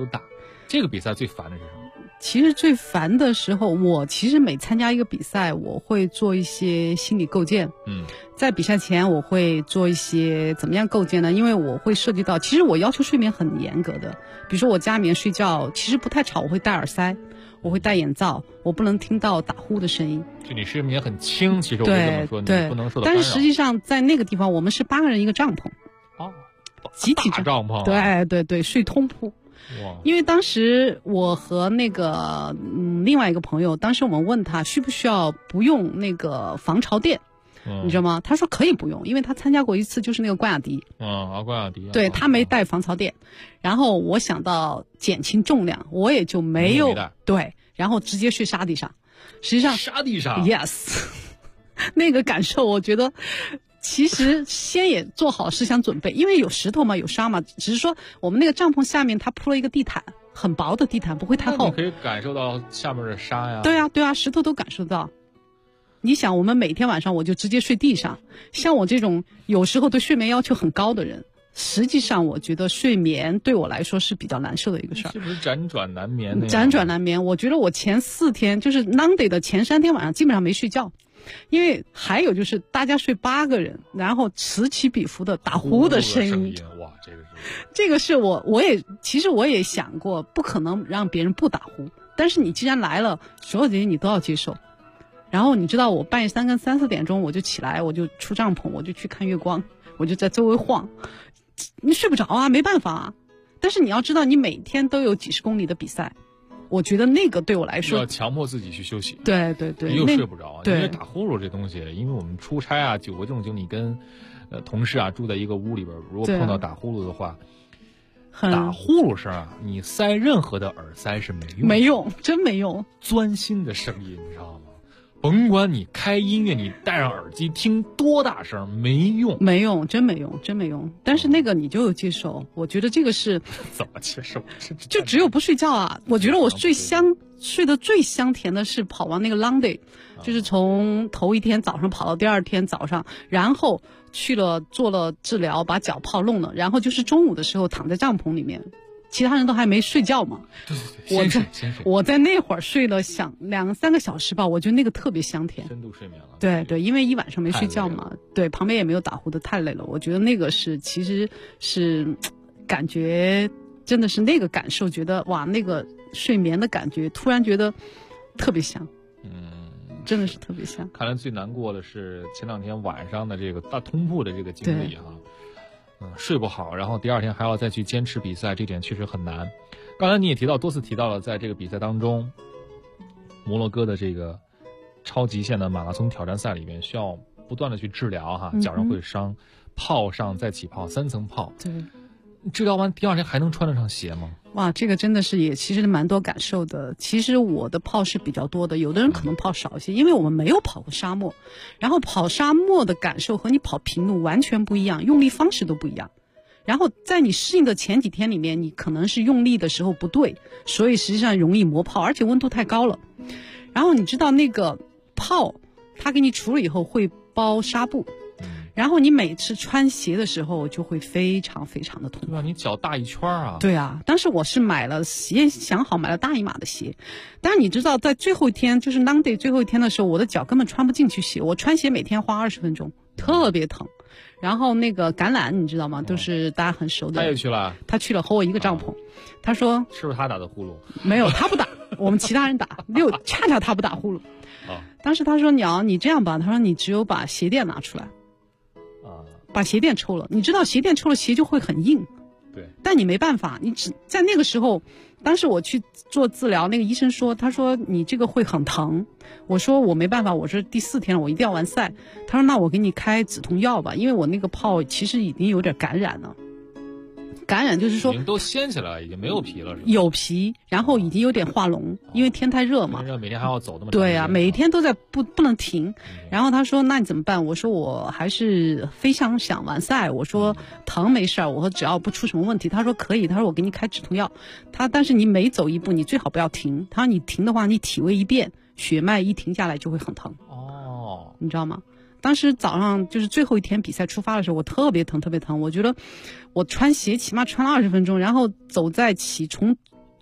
这个比赛最烦的是什么？ 其实最烦的时候，我其实每参加一个比赛，我会做一些心理构建。在比赛前我会做一些怎么样构建呢？因为我会涉及到，其实我要求睡眠很严格的，比如说我家里面睡觉其实不太吵，我会戴耳塞，我会戴眼罩，我不能听到打呼的声音。 就你睡眠很轻，其实我会这么说，你不能受到干扰。 但是实际上在那个地方，我们是8个人一个帐篷，集体帐篷， 对，睡通铺。因为当时我和那个另外一个朋友，当时我们问他需不需要不用那个防潮垫，你知道吗？他说可以不用，因为他参加过一次，就是那个关雅迪。 关雅迪。 对，他没带防潮垫，然后我想到减轻重量，我也就没有对，然后直接睡沙地上。实际上沙地上 ，yes， 那个感受我觉得。其实先也做好思想准备，因为有石头嘛，有沙嘛，只是说我们那个帐篷下面它铺了一个地毯，很薄的地毯，不会太厚。 你可以感受到下面的沙呀。 对啊，石头都感受到。你想，我们每天晚上我就直接睡地上，像我这种有时候对睡眠要求很高的人，实际上我觉得睡眠对我来说是比较难受的一个事儿。 是不是辗转难眠？ 辗转难眠，我觉得我前4天就是 long day 的前3天晚上基本上没睡觉。因为还有就是大家睡8个人，然后此起彼伏的打呼的声音， 哇， 这个是我也想过，不可能让别人不打呼，但是你既然来了，所有这些你都要接受。然后你知道我半夜3、4点钟我就起来，我就出帐篷，我就去看月光，我就在周围晃，你睡不着啊，没办法啊。但是你要知道，你每天都有几十公里的比赛。我觉得那个对我来说要强迫自己去休息， 对， 你又睡不着，因为打呼噜这东西，因为我们出差啊，久过这种经历，跟同事啊住在一个屋里边，如果碰到打呼噜的话，打呼噜声啊，你塞任何的耳塞是没用， 真没用， 钻心的声音，你知道吗？甭管你开音乐，你戴上耳机听多大声，没用， 真没用。但是那个你就接受，我觉得这个是怎么接受？ 就只有不睡觉啊！我觉得我睡得最香甜的是跑完那个 long day，就是从头一天早上跑到第2天早上，然后去了做了治疗，把脚泡弄了，然后就是中午的时候躺在帐篷里面。其他人都还没睡觉嘛，我在那会儿睡了2、3个小时吧，我觉得那个特别香甜， 深度睡眠了。 对，因为一晚上没睡觉嘛，对，旁边也没有打呼的，太累了。我觉得那个其实是感觉真的是那个感受，觉得哇，那个睡眠的感觉，突然觉得特别香，真的是特别香。 看来最难过的是前2天晚上的这个大通铺的这个经历哈。睡不好，然后第2天还要再去坚持比赛，这点确实很难。刚才你也多次提到了，在这个比赛当中，摩洛哥的这个超极限的马拉松挑战赛里面，需要不断的去治疗哈，脚上会伤，泡上再起泡，3层泡。 对， 治疗完第2天还能穿得上鞋吗？ 哇，这个真的是其实蛮多感受的。其实我的泡是比较多的，有的人可能泡少一些，因为我们没有跑过沙漠，然后跑沙漠的感受和你跑平路完全不一样，用力方式都不一样。然后在你适应的前几天里面，你可能是用力的时候不对，所以实际上容易磨泡，而且温度太高了。然后你知道那个泡，它给你除了以后会包纱布。然后你每次穿鞋的时候就会非常非常的痛， 对吧？你脚大一圈啊。 对啊，当时我是买了鞋，想好买了大一码的鞋，但是你知道在最后一天，就是 long day 最后一天的时候，我的脚根本穿不进去鞋，我穿鞋每天花20分钟，特别疼。然后那个橄榄你知道吗？都是大家很熟的。 他也去了。 他去了，和我一个帐篷。他说是不是他打的呼噜？ 没有，他不打，我们其他人打。恰恰他不打呼噜。当时他说你这样吧，他说你只有把鞋垫拿出来。把鞋垫抽了，你知道鞋垫抽了鞋就会很硬， 对， 但你没办法，你只在那个时候，当时我去做治疗，那个医生说，他说你这个会很疼，我说我没办法，我说第4天了，我一定要完赛，他说那我给你开止痛药吧，因为我那个泡其实已经有点感染了。感染就是说已经都掀起来了，已经没有皮了，是吧？ 有皮，然后已经有点化脓，因为天太热嘛。 每天还要走那么长。 对啊，每天都在不能停。然后他说：“那你怎么办？”我说：“我还是非常想完赛。”我说：“疼没事儿，我说只要不出什么问题。”他说：“可以。”他说：“我给你开止痛药。”但是你每走一步，你最好不要停。他说：“你停的话，你体位一变，血脉一停下来就会很疼。” 哦， 你知道吗？当时早上就是最后一天比赛出发的时候，我特别疼，特别疼。我觉得我穿鞋起码穿了20分钟，然后走在从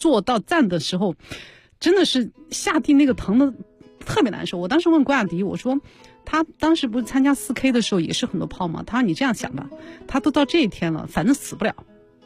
坐到站的时候，真的是下地那个疼的特别难受。我当时问关雅迪，我说他当时不是参加4K 的时候也是很多泡吗？他说你这样想吧，他都到这一天了，反正死不了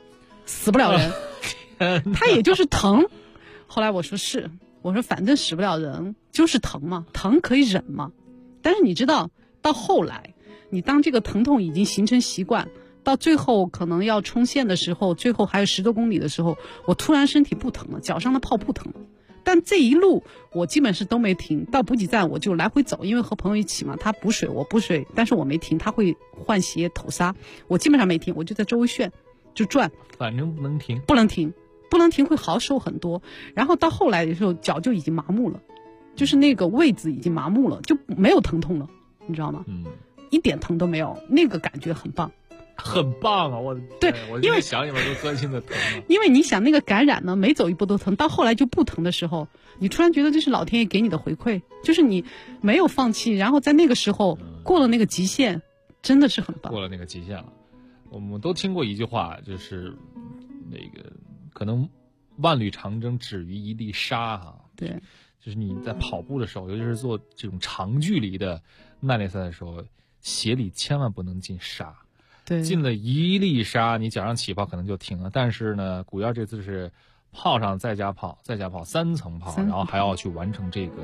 人，他也就是疼。后来我说反正死不了人，就是疼嘛，疼可以忍嘛。但是你知道，到后来，你当这个疼痛已经形成习惯，到最后可能要冲线的时候，最后还有10多公里的时候，我突然身体不疼了，脚上的泡不疼了。但这一路我基本是都没停，到补给站我就来回走，因为和朋友一起嘛，他补水我补水，但是我没停，他会换鞋头纱，我基本上没停，我就在周围旋就转， 反正不能停会好受很多。然后到后来的时候脚就已经麻木了，就是那个位置已经麻木了，就没有疼痛了，你知道吗？一点疼都没有，那个感觉很棒。 很棒啊！ 对， 因为想你们都钻心的疼了。 因为你想那个感染呢，每走一步都疼，到后来就不疼的时候，你突然觉得这是老天爷给你的回馈，就是你没有放弃，然后在那个时候过了那个极限，真的是很棒。 过了那个极限了，我们都听过一句话，就是那个可能万缕长征止于一粒沙哈。 对， 就是你在跑步的时候，尤其是做这种长距离的耐力赛的时候，鞋里千万不能进沙。 对， 进了一粒沙，你脚上起泡可能就停了。但是呢，古燕这次是泡上再加泡，3层泡，然后还要去完成这个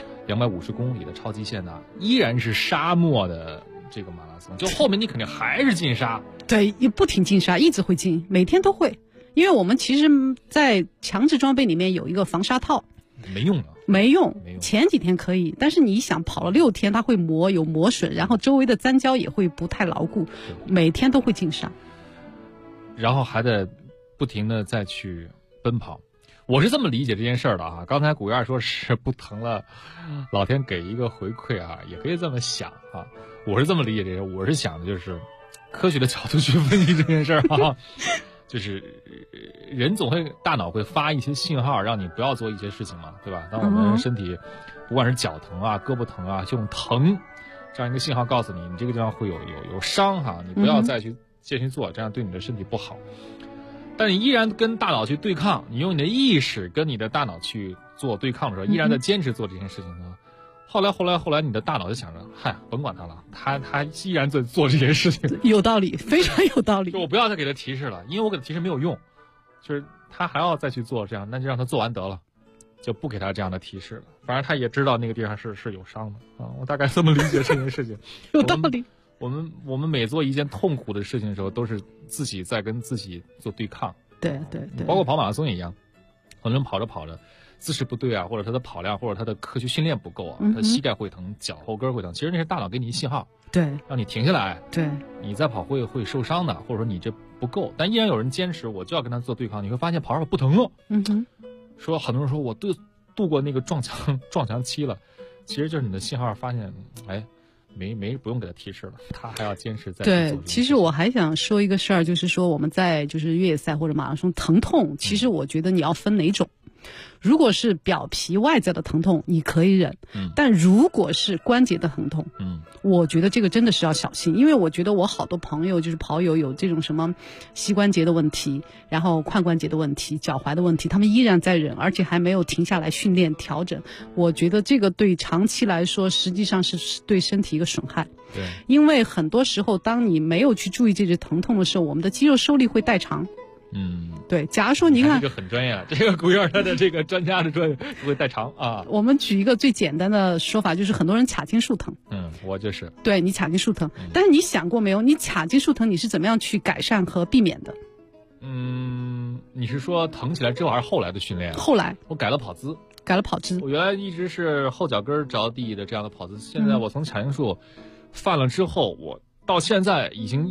250公里的超级限达，依然是沙漠的这个马拉松。就后面你肯定还是进沙， 对，不停进沙，一直会进，每天都会。因为我们其实，在强制装备里面有一个防沙套，没用，前几天可以，但是你想跑了6天，它会有磨损，然后周围的粘胶也会不太牢固，每天都会进沙， 然后还得不停的再去奔跑。我是这么理解这件事儿的啊。刚才古燕说是不疼了，老天给一个回馈啊，也可以这么想啊。我是这么理解这事，我是想的就是科学的角度去分析这件事儿啊。就是人总会大脑会发一些信号让你不要做一些事情嘛，对吧？当我们身体不管是脚疼啊胳膊疼啊，就用疼这样一个信号告诉你，你这个地方会有伤哈，你不要再去继续做，这样对你的身体不好。但你依然跟大脑去对抗，你用你的意识跟你的大脑去做对抗的时候，依然在坚持做这件事情呢。后来你的大脑就想着，嗨，甭管他了，他依然在做这件事情。 有道理，非常有道理。 就我不要再给他提示了，因为我给他提示没有用，就是他还要再去做这样，那就让他做完得了，就不给他这样的提示了。反正他也知道那个地方是有伤的啊。我大概这么理解这件事情。 有道理。 我们每做一件痛苦的事情的时候，都是自己在跟自己做对抗。 对， 包括跑马拉松也一样，很多人跑着跑着姿势不对啊，或者他的跑量或者他的科学训练不够啊，他膝盖会疼，脚后跟会疼，其实那是大脑给你信号， 对， 让你停下来， 对， 你再跑会受伤的，或者说你这不够，但依然有人坚持，我就要跟他做对抗，你会发现跑着跑不疼了。说很多人说我度过那个撞墙期了，其实就是你的信号发现，哎，不用给他提示了，他还要坚持在对。其实我还想说一个事儿，就是说我们在就是越野赛或者马拉松疼痛，其实我觉得你要分哪种。如果是表皮外在的疼痛，你可以忍，但如果是关节的疼痛，我觉得这个真的是要小心，因为我觉得我好多朋友就是跑友有这种什么膝关节的问题，然后髋关节的问题，脚踝的问题，他们依然在忍，而且还没有停下来训练调整。我觉得这个对长期来说，实际上是对身体一个损害。 对， 因为很多时候，当你没有去注意这些疼痛的时候，我们的肌肉受力会代偿。对，假如说你看这个很专业啊，这个古燕他的这个专家的专业会代偿啊。 我们举一个最简单的说法，就是很多人髂胫束疼。 我就是。 对，你髂胫束疼，但是你想过没有，你髂胫束疼你是怎么样去改善和避免的？ 你是说疼起来之后还是后来的训练？ 后来， 我改了跑姿。我原来一直是后脚跟着地的这样的跑姿，现在我从髂胫束犯了之后，我到现在已经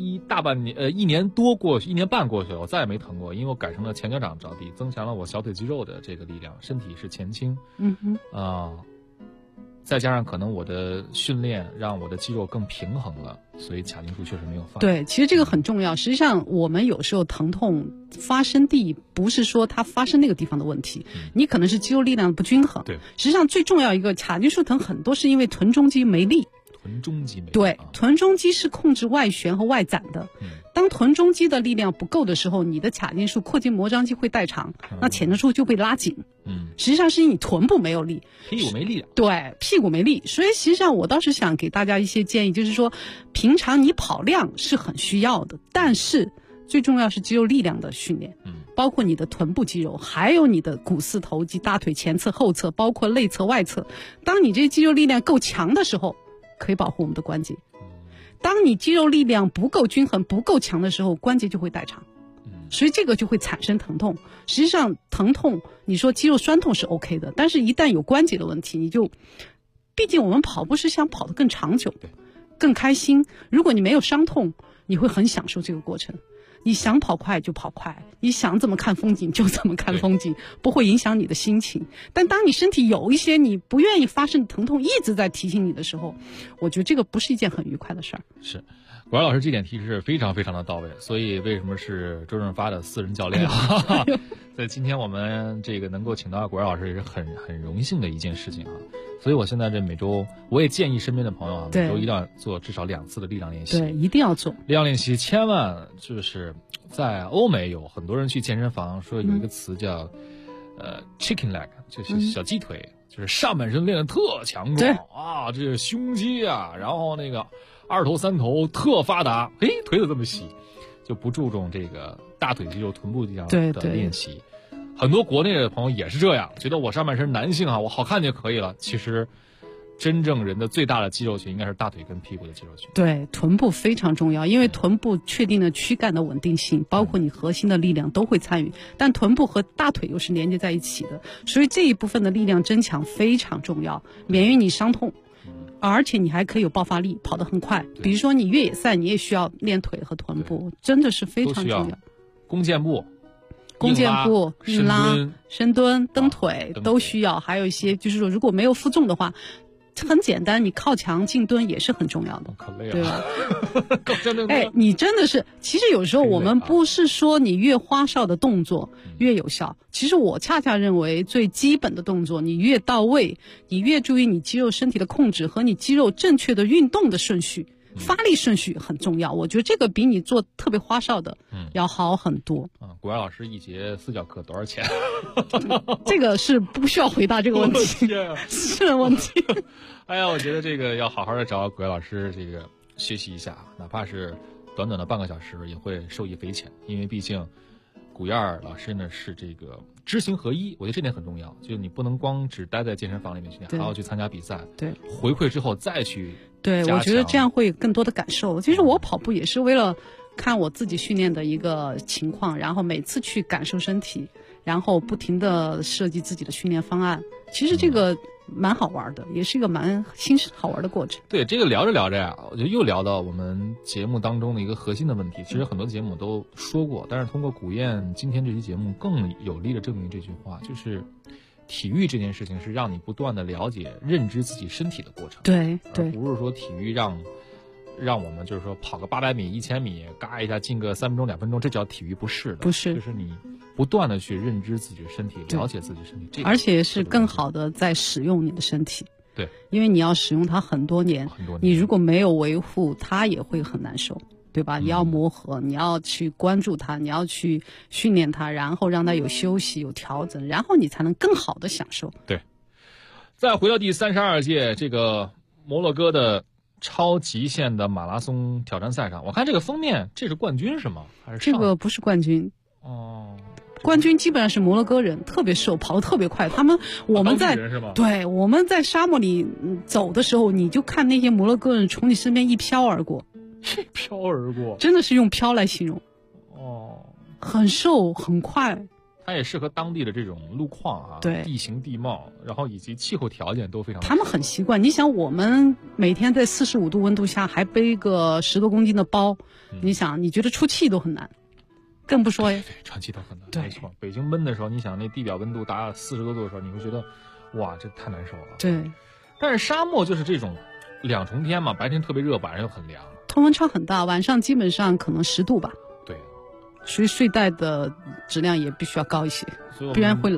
1年半过去了，我再也没疼过，因为我改成了前脚掌着地，增强了我小腿肌肉的这个力量，身体是前倾。再加上可能我的训练让我的肌肉更平衡了，所以髂胫束确实没有犯。 对，其实这个很重要。实际上我们有时候疼痛发生地不是说它发生那个地方的问题，你可能是肌肉力量不均衡。 对， 实际上最重要一个髂胫束疼很多是因为臀中肌没力。 臀中肌没力。 对，臀中肌是控制外旋和外展的。当臀中肌的力量不够的时候，你的髂胫束扩筋膜张肌会代偿，那前侧束就被拉紧。实际上是你臀部没有力， 屁股没力量。 对，屁股没力。所以实际上我倒是想给大家一些建议，就是说，平常你跑量是很需要的，但是最重要是肌肉力量的训练。包括你的臀部肌肉，还有你的股四头肌、大腿前侧、后侧，包括内侧、外侧。当你这些肌肉力量够强的时候，可以保护我们的关节。当你肌肉力量不够均衡、不够强的时候，关节就会代偿。所以这个就会产生疼痛。实际上疼痛，你说肌肉酸痛是 OK 的，但是一旦有关节的问题，你就，毕竟我们跑步是想跑得更长久、更开心。如果你没有伤痛，你会很享受这个过程。你想跑快就跑快，你想怎么看风景就怎么看风景，不会影响你的心情。但当你身体有一些你不愿意发生的疼痛一直在提醒你的时候，我觉得这个不是一件很愉快的事儿。 是，果然老师这点提示非常非常的到位，所以为什么是周润发的私人教练啊？所以今天我们这个能够请到果然老师也是很荣幸的一件事情啊。所以我现在这每周我也建议身边的朋友啊，每周一定要做至少2次的力量练习。 对，一定要做力量练习，千万就是在欧美有很多人去健身房说有一个词叫chicken leg， 就是小鸡腿，就是上半身练得特强壮啊，这是胸肌啊，然后那个2头3头特发达，腿怎么这么细，就不注重这个大腿肌肉、臀部力量的练习。很多国内的朋友也是这样，觉得我上半身男性啊，我好看就可以了。其实真正人的最大的肌肉群应该是大腿跟屁股的肌肉群。 对，臀部非常重要，因为臀部确定了躯干的稳定性，包括你核心的力量都会参与，但臀部和大腿又是连接在一起的，所以这一部分的力量增强非常重要，免于你伤痛。而且你还可以有爆发力，跑得很快。比如说你越野赛，你也需要练腿和臀部，真的是非常重要。 弓箭步、 硬拉、深蹲、蹬腿都需要。还有一些就是说，如果没有负重的话，很简单，你靠墙静蹲也是很重要的， 可累了， 对吧？你真的是，其实有时候我们不是说你越花哨的动作越有效，其实我恰恰认为最基本的动作你越到位，你越注意你肌肉身体的控制和你肌肉正确的运动的顺序。发力顺序很重要，我觉得这个比你做特别花哨的要好很多。 果然老师一节私教课多少钱？ 这个是不需要回答这个问题，私人问题。 哎呀，我觉得这个要好好的找果然老师这个学习一下，哪怕是短短的半个小时，也会受益匪浅。因为毕竟古燕老师呢是这个知行合一，我觉得这点很重要，就是你不能光只待在健身房里面去练，还要去参加比赛， 对， 回馈之后再去。 对，我觉得这样会有更多的感受。其实我跑步也是为了看我自己训练的一个情况，然后每次去感受身体，然后不停的设计自己的训练方案。其实这个蛮好玩的，也是一个蛮好玩的过程。 对，这个聊着聊着呀，我就又聊到我们节目当中的一个核心的问题。其实很多节目都说过，但是通过古燕今天这期节目更有力的证明这句话，就是体育这件事情是让你不断的了解、认知自己身体的过程。 对， 而不是说体育让我们就是说跑个800米、1000米，嘎一下进个3分钟、2分钟，这叫体育，不是的。 不是， 就是你不断的去认知自己的身体，了解自己的身体， 而且是更好的在使用你的身体。 对， 因为你要使用它很多年，你如果没有维护，它也会很难受。对吧？你要磨合，你要去关注它，你要去训练它，然后让它有休息、有调整，然后你才能更好的享受。 对。再回到第32届这个摩洛哥的超极限的马拉松挑战赛上，我看这个封面，这是冠军是吗？还是这个不是冠军？ 哦， 冠军基本上是摩洛哥人，特别瘦，跑得特别快。我们在对我们在沙漠里走的时候，你就看那些摩洛哥人从你身边一飘而过。 一飘而过， 真的是用飘来形容。 哦， 很瘦很快， 它也适合当地的这种路况啊， 对， 地形地貌，然后以及气候条件都非常。 他们很习惯。你想，我们每天在45度温度下还背个10多公斤的包，你想，你觉得出气都很难，更不说对，喘气都很难。没错，北京闷的时候，你想那地表温度达40多度的时候，你会觉得，哇，这太难受了。 对， 但是沙漠就是这种2重天嘛，白天特别热，晚上又很凉。 通温差很大，晚上基本上可能10度吧。 对， 所以睡袋的质量也必须要高一些，不然会冷。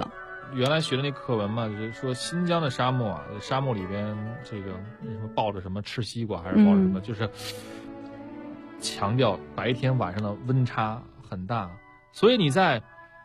原来学的那课文嘛，就是说新疆的沙漠啊，沙漠里边这个什么抱着什么吃西瓜，还是抱着什么，就是强调白天晚上的温差很大，所以你在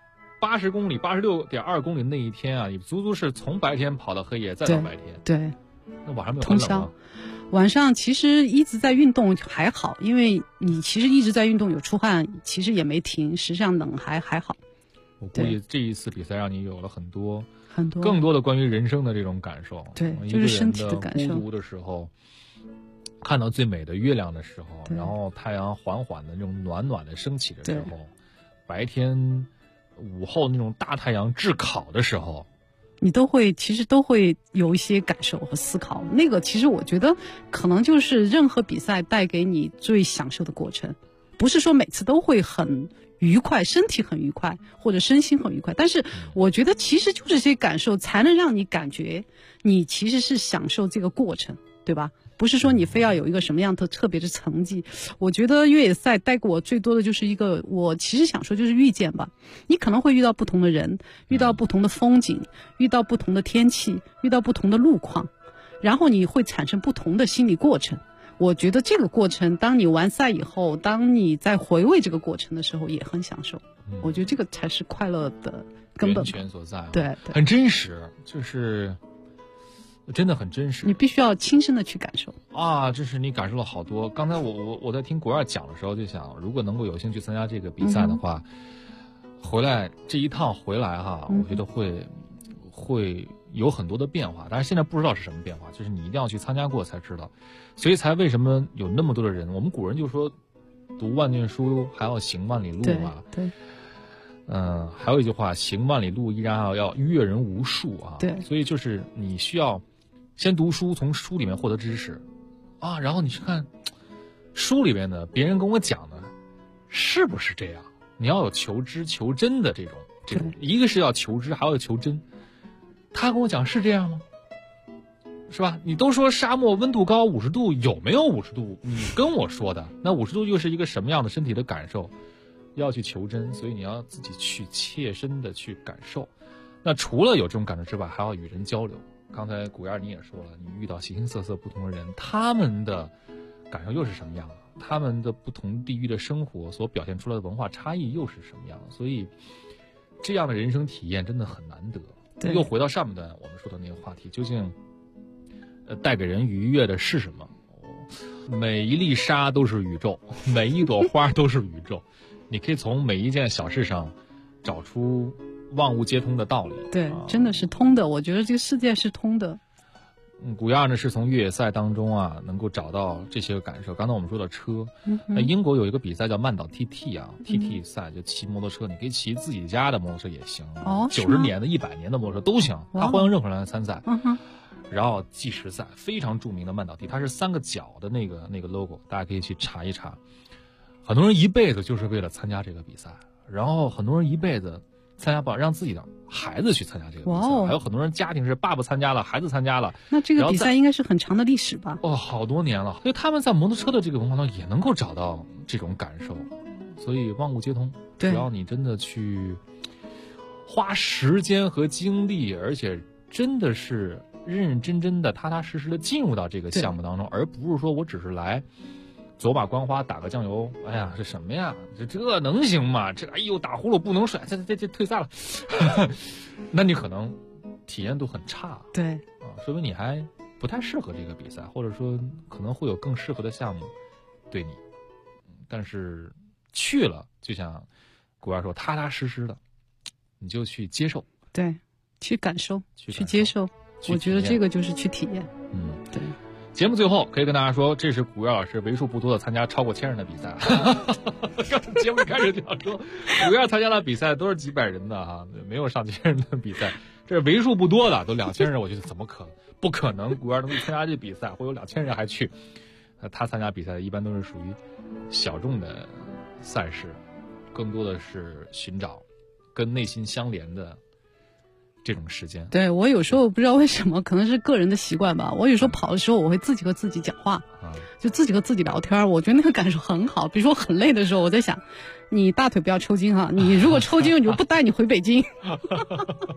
80公里、86.2公里那一天啊，你足足是从白天跑到黑夜，再到白天。 对， 那晚上没有很冷吗？ 晚上其实一直在运动还好，因为你其实一直在运动有出汗，其实也没停，实际上冷还好。 我估计这一次比赛让你有了很多更多的关于人生的这种感受。 对，就是身体的感受。 孤独的时候，看到最美的月亮的时候，然后太阳缓缓的那种暖暖的升起的时候，白天午后那种大太阳炙烤的时候， 你其实都会有一些感受和思考。那个其实我觉得可能就是任何比赛带给你最享受的过程，不是说每次都会很愉快，身体很愉快或者身心很愉快，但是我觉得其实就是这些感受才能让你感觉你其实是享受这个过程，对吧？不是说你非要有一个什么样的特别的成绩。我觉得越野赛带给我最多的就是一个，我其实想说就是遇见吧。你可能会遇到不同的人，遇到不同的风景，遇到不同的天气，遇到不同的路况，然后你会产生不同的心理过程。我觉得这个过程，当你完赛以后，当你在回味这个过程的时候，也很享受。我觉得这个才是快乐的根本， 源泉所在。 对， 很真实，就是真的很真实。 你必须要亲身的去感受啊！这是你感受了好多。刚才我在听国二讲的时候，就想，如果能够有幸去参加这个比赛的话，回来这一趟回来哈，我觉得会有很多的变化，但是现在不知道是什么变化，就是你一定要去参加过才知道。所以才为什么有那么多的人，我们古人就说读万卷书还要行万里路嘛。 对。 还有一句话，行万里路依然要阅人无数啊。 对。 所以就是你需要先读书，从书里面获得知识啊，然后你去看书里面的别人跟我讲的是不是这样，你要有求知求真的这种，一个是要求知，还要求真。他跟我讲是这样吗？是吧？你都说沙漠温度高50度，有没有50度？你跟我说的那50度又是一个什么样的身体的感受？要去求真，所以你要自己去切身的去感受。那除了有这种感受之外，还要与人交流。刚才古燕你也说了，你遇到形形色色不同的人，他们的感受又是什么样的？他们的不同地域的生活所表现出来的文化差异又是什么样的？所以这样的人生体验真的很难得。又回到上半段我们说的那个话题，究竟带给人愉悦的是什么？每一粒沙都是宇宙，每一朵花都是宇宙。你可以从每一件小事上找出万物皆通的道理。 对，真的是通的。我觉得这个世界是通的。 古亚呢是从越野赛当中啊能够找到这些个感受。刚才我们说的车，那英国有一个比赛叫曼岛 TT 啊，TT 赛就骑摩托车，你可以骑自己家的摩托车也行，90年的、100年的摩托车都行，他欢迎任何人来参赛。然后计时赛非常著名的曼岛 T， 它是3个角的那个 logo， 大家可以去查一查。很多人一辈子就是为了参加这个比赛，然后很多人一辈子参加让自己的孩子去参加这个比赛，还有很多人家庭是爸爸参加了，孩子参加了。 那这个比赛应该是很长的历史吧？ 好多年了。所以他们在摩托车的这个文化中也能够找到这种感受，所以万物皆通。只要你真的去花时间和精力，而且真的是认认真真的、踏踏实实的进入到这个项目当中，而不是说我只是来走马观花打个酱油，哎呀，这什么呀？这能行吗？这哎呦打呼噜不能甩，这退赛了，那你可能体验度很差。 对啊，说明你还不太适合这个比赛，或者说可能会有更适合的项目对你。但是去了，就像古人说，踏踏实实的，你就去接受， 对，去感受，去接受。我觉得这个就是去体验。对。 节目最后可以跟大家说，这是古月老师为数不多的参加超过1000人的比赛。刚才节目开始就想说，古月参加的比赛都是几百人的啊，没有上千人的比赛，这是为数不多的，都2000人，我觉得怎么可能？不可能，古月能够参加这比赛，会有2000人还去。他参加比赛一般都是属于小众的赛事，更多的是寻找跟内心相连的这种时间。 对，我有时候不知道为什么，可能是个人的习惯吧。我有时候跑的时候，我会自己和自己讲话，就自己和自己聊天，我觉得那个感受很好。比如说我很累的时候，我在想，你大腿不要抽筋哈，你如果抽筋，我就不带你回北京。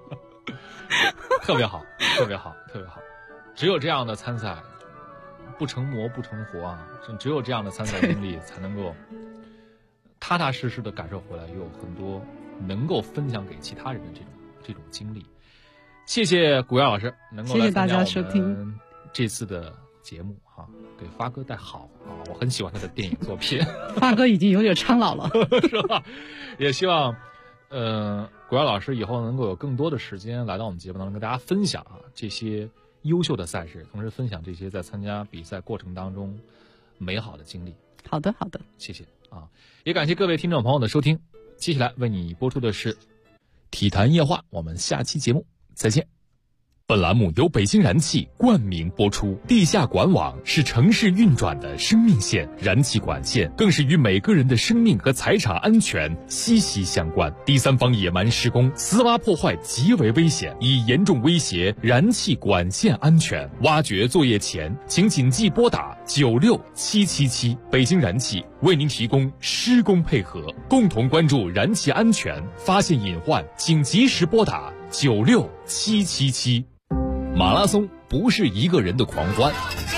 特别好，特别好，特别好。只有这样的参赛，不成魔不成活啊！只有这样的参赛经历，才能够踏踏实实的感受回来，有很多能够分享给其他人的这种经历。谢谢古瑶老师能够来参加我们这次的节目哈，给发哥带好啊！我很喜欢他的电影作品。 发哥已经有点苍老了， 是吧？也希望古瑶老师以后能够有更多的时间来到我们节目当中，跟大家分享这些优秀的赛事，同时分享这些在参加比赛过程当中美好的经历。 好的，好的， 谢谢啊！也感谢各位听众朋友的收听。接下来为你播出的是体坛夜话，我们下期节目再见。 本栏目由北京燃气冠名播出。地下管网是城市运转的生命线，燃气管线更是与每个人的生命和财产安全息息相关。第三方野蛮施工、私挖破坏极为危险，已严重威胁燃气管线安全。挖掘作业前，请谨记拨打96777。北京燃气为您提供施工配合，共同关注燃气安全，发现隐患请及时拨打96777。马拉松不是一个人的狂欢，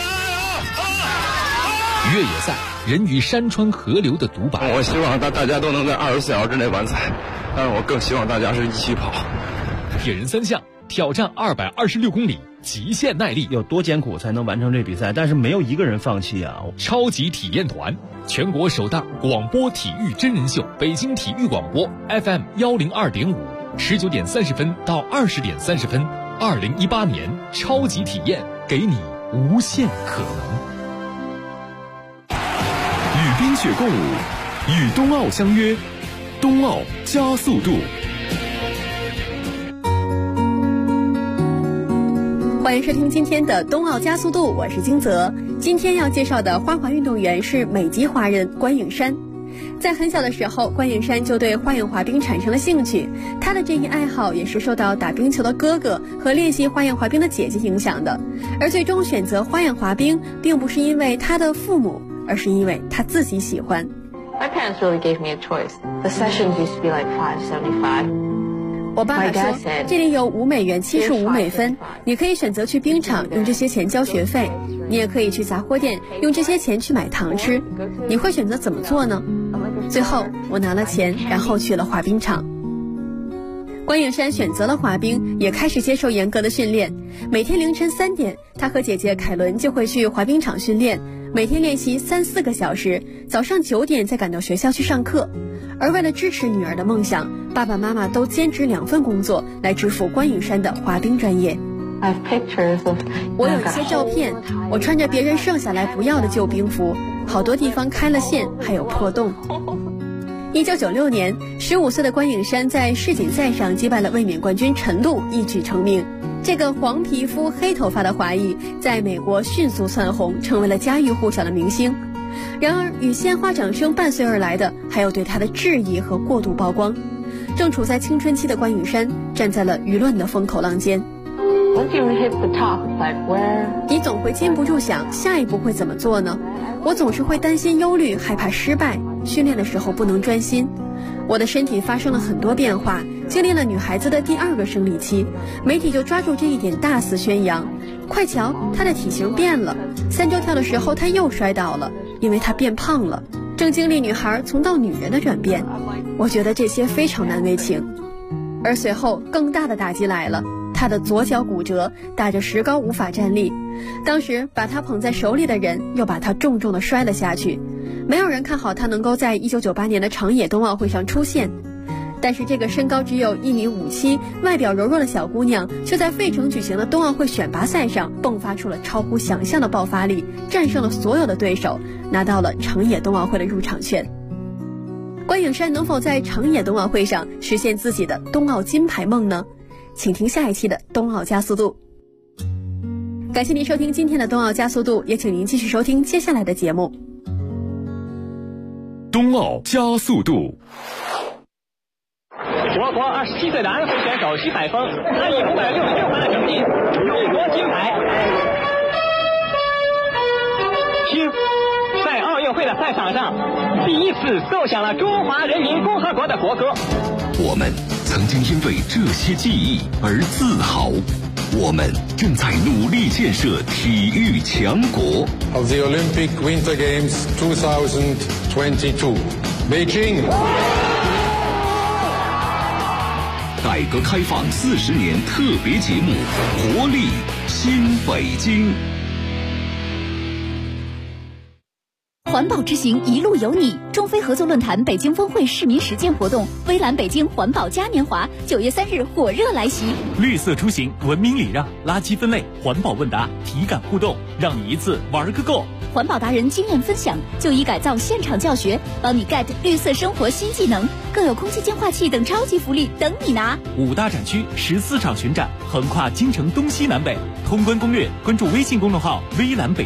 越野赛人与山川河流的独白。 我希望大家都能在24小时之内完赛，但是我更希望大家是一起跑。 铁人三项挑战226公里，极限耐力， 有多艰苦才能完成这比赛？但是没有一个人放弃啊！ 超级体验团，全国首档广播体育真人秀，北京体育广播 FM 102.5，19点30分到20点30分。2018年超级体验，给你无限可能。与冰雪共舞，与冬奥相约，冬奥加速度。 欢迎收听今天的冬奥加速度，我是金泽。今天要介绍的花滑运动员是美籍华人关颖珊。在很小的时候，关颖珊就对花样滑冰产生了兴趣。她的这一爱好也是受到打冰球的哥哥和练习花样滑冰的姐姐影响的。而最终选择花样滑冰，并不是因为她的父母，而是因为她自己喜欢。 My parents really gave me a choice. The sessions used to be like $5.75. 我爸爸说，这里有$5.75，你可以选择去冰场用这些钱交学费，你也可以去杂货店用这些钱去买糖吃，你会选择怎么做呢？最后我拿了钱，然后去了滑冰场。关颖珊选择了滑冰，也开始接受严格的训练。每天凌晨3点，她和姐姐凯伦就会去滑冰场训练，每天练习3-4个小时，早上9点再赶到学校去上课。而为了支持女儿的梦想，爸爸妈妈都兼职2份工作来支付关颖珊的滑冰专业。我有一些照片，我穿着别人剩下来不要的旧冰服，好多地方开了线，还有破洞。1996年，15岁的关颖珊在世锦赛上击败了卫冕冠军陈露，一举成名。这个黄皮肤黑头发的华裔在美国迅速窜红，成为了家喻户晓的明星。然而与鲜花掌声伴随而来的还有对她的质疑和过度曝光。正处在青春期的关颖珊站在了舆论的风口浪尖。你总会禁不住想下一步会怎么做呢？我总是会担心忧虑，害怕失败，训练的时候不能专心。我的身体发生了很多变化，经历了女孩子的第2个生理期，媒体就抓住这一点大肆宣扬。快瞧，她的体型变了，3周跳的时候她又摔倒了，因为她变胖了，正经历女孩从到女人的转变。我觉得这些非常难为情。而随后更大的打击来了，她的左脚骨折，打着石膏无法站立。当时把她捧在手里的人又把她重重地摔了下去。没有人看好她能够在1998年的长野冬奥会上出现。但是这个身高只有1.57米、外表柔弱的小姑娘，却在费城举行的冬奥会选拔赛上迸发出了超乎想象的爆发力，战胜了所有的对手，拿到了长野冬奥会的入场券。关颖珊能否在长野冬奥会上实现自己的冬奥金牌梦呢？请听下一期的冬奥加速度。感谢您收听今天的冬奥加速度，也请您继续收听接下来的节目。 冬奥加速度。 我国27岁的安徽选手徐海峰，他以566分的成绩勇夺金牌。听，在奥运会的赛场上，第一次奏响了中华人民共和国的国歌。 我们曾经因为这些记忆而自豪。我们正在努力建设体育强国。 of the Olympic Winter Games 2022, Beijing. 改革开放40年特别节目，活力新北京。 环保之行，一路有你。中非合作论坛北京峰会市民实践活动，微蓝北京环保嘉年华9月3日火热来袭。 绿色出行，文明礼让，垃圾分类，环保问答，体感互动，让你一次玩个够。 环保达人经验分享，就医改造现场教学，帮你 get 绿色生活新技能，更有空气净化器等超级福利等你拿。 5大展区，14场巡展，横跨京城东西南北。通关攻略，关注微信公众号“微蓝北”。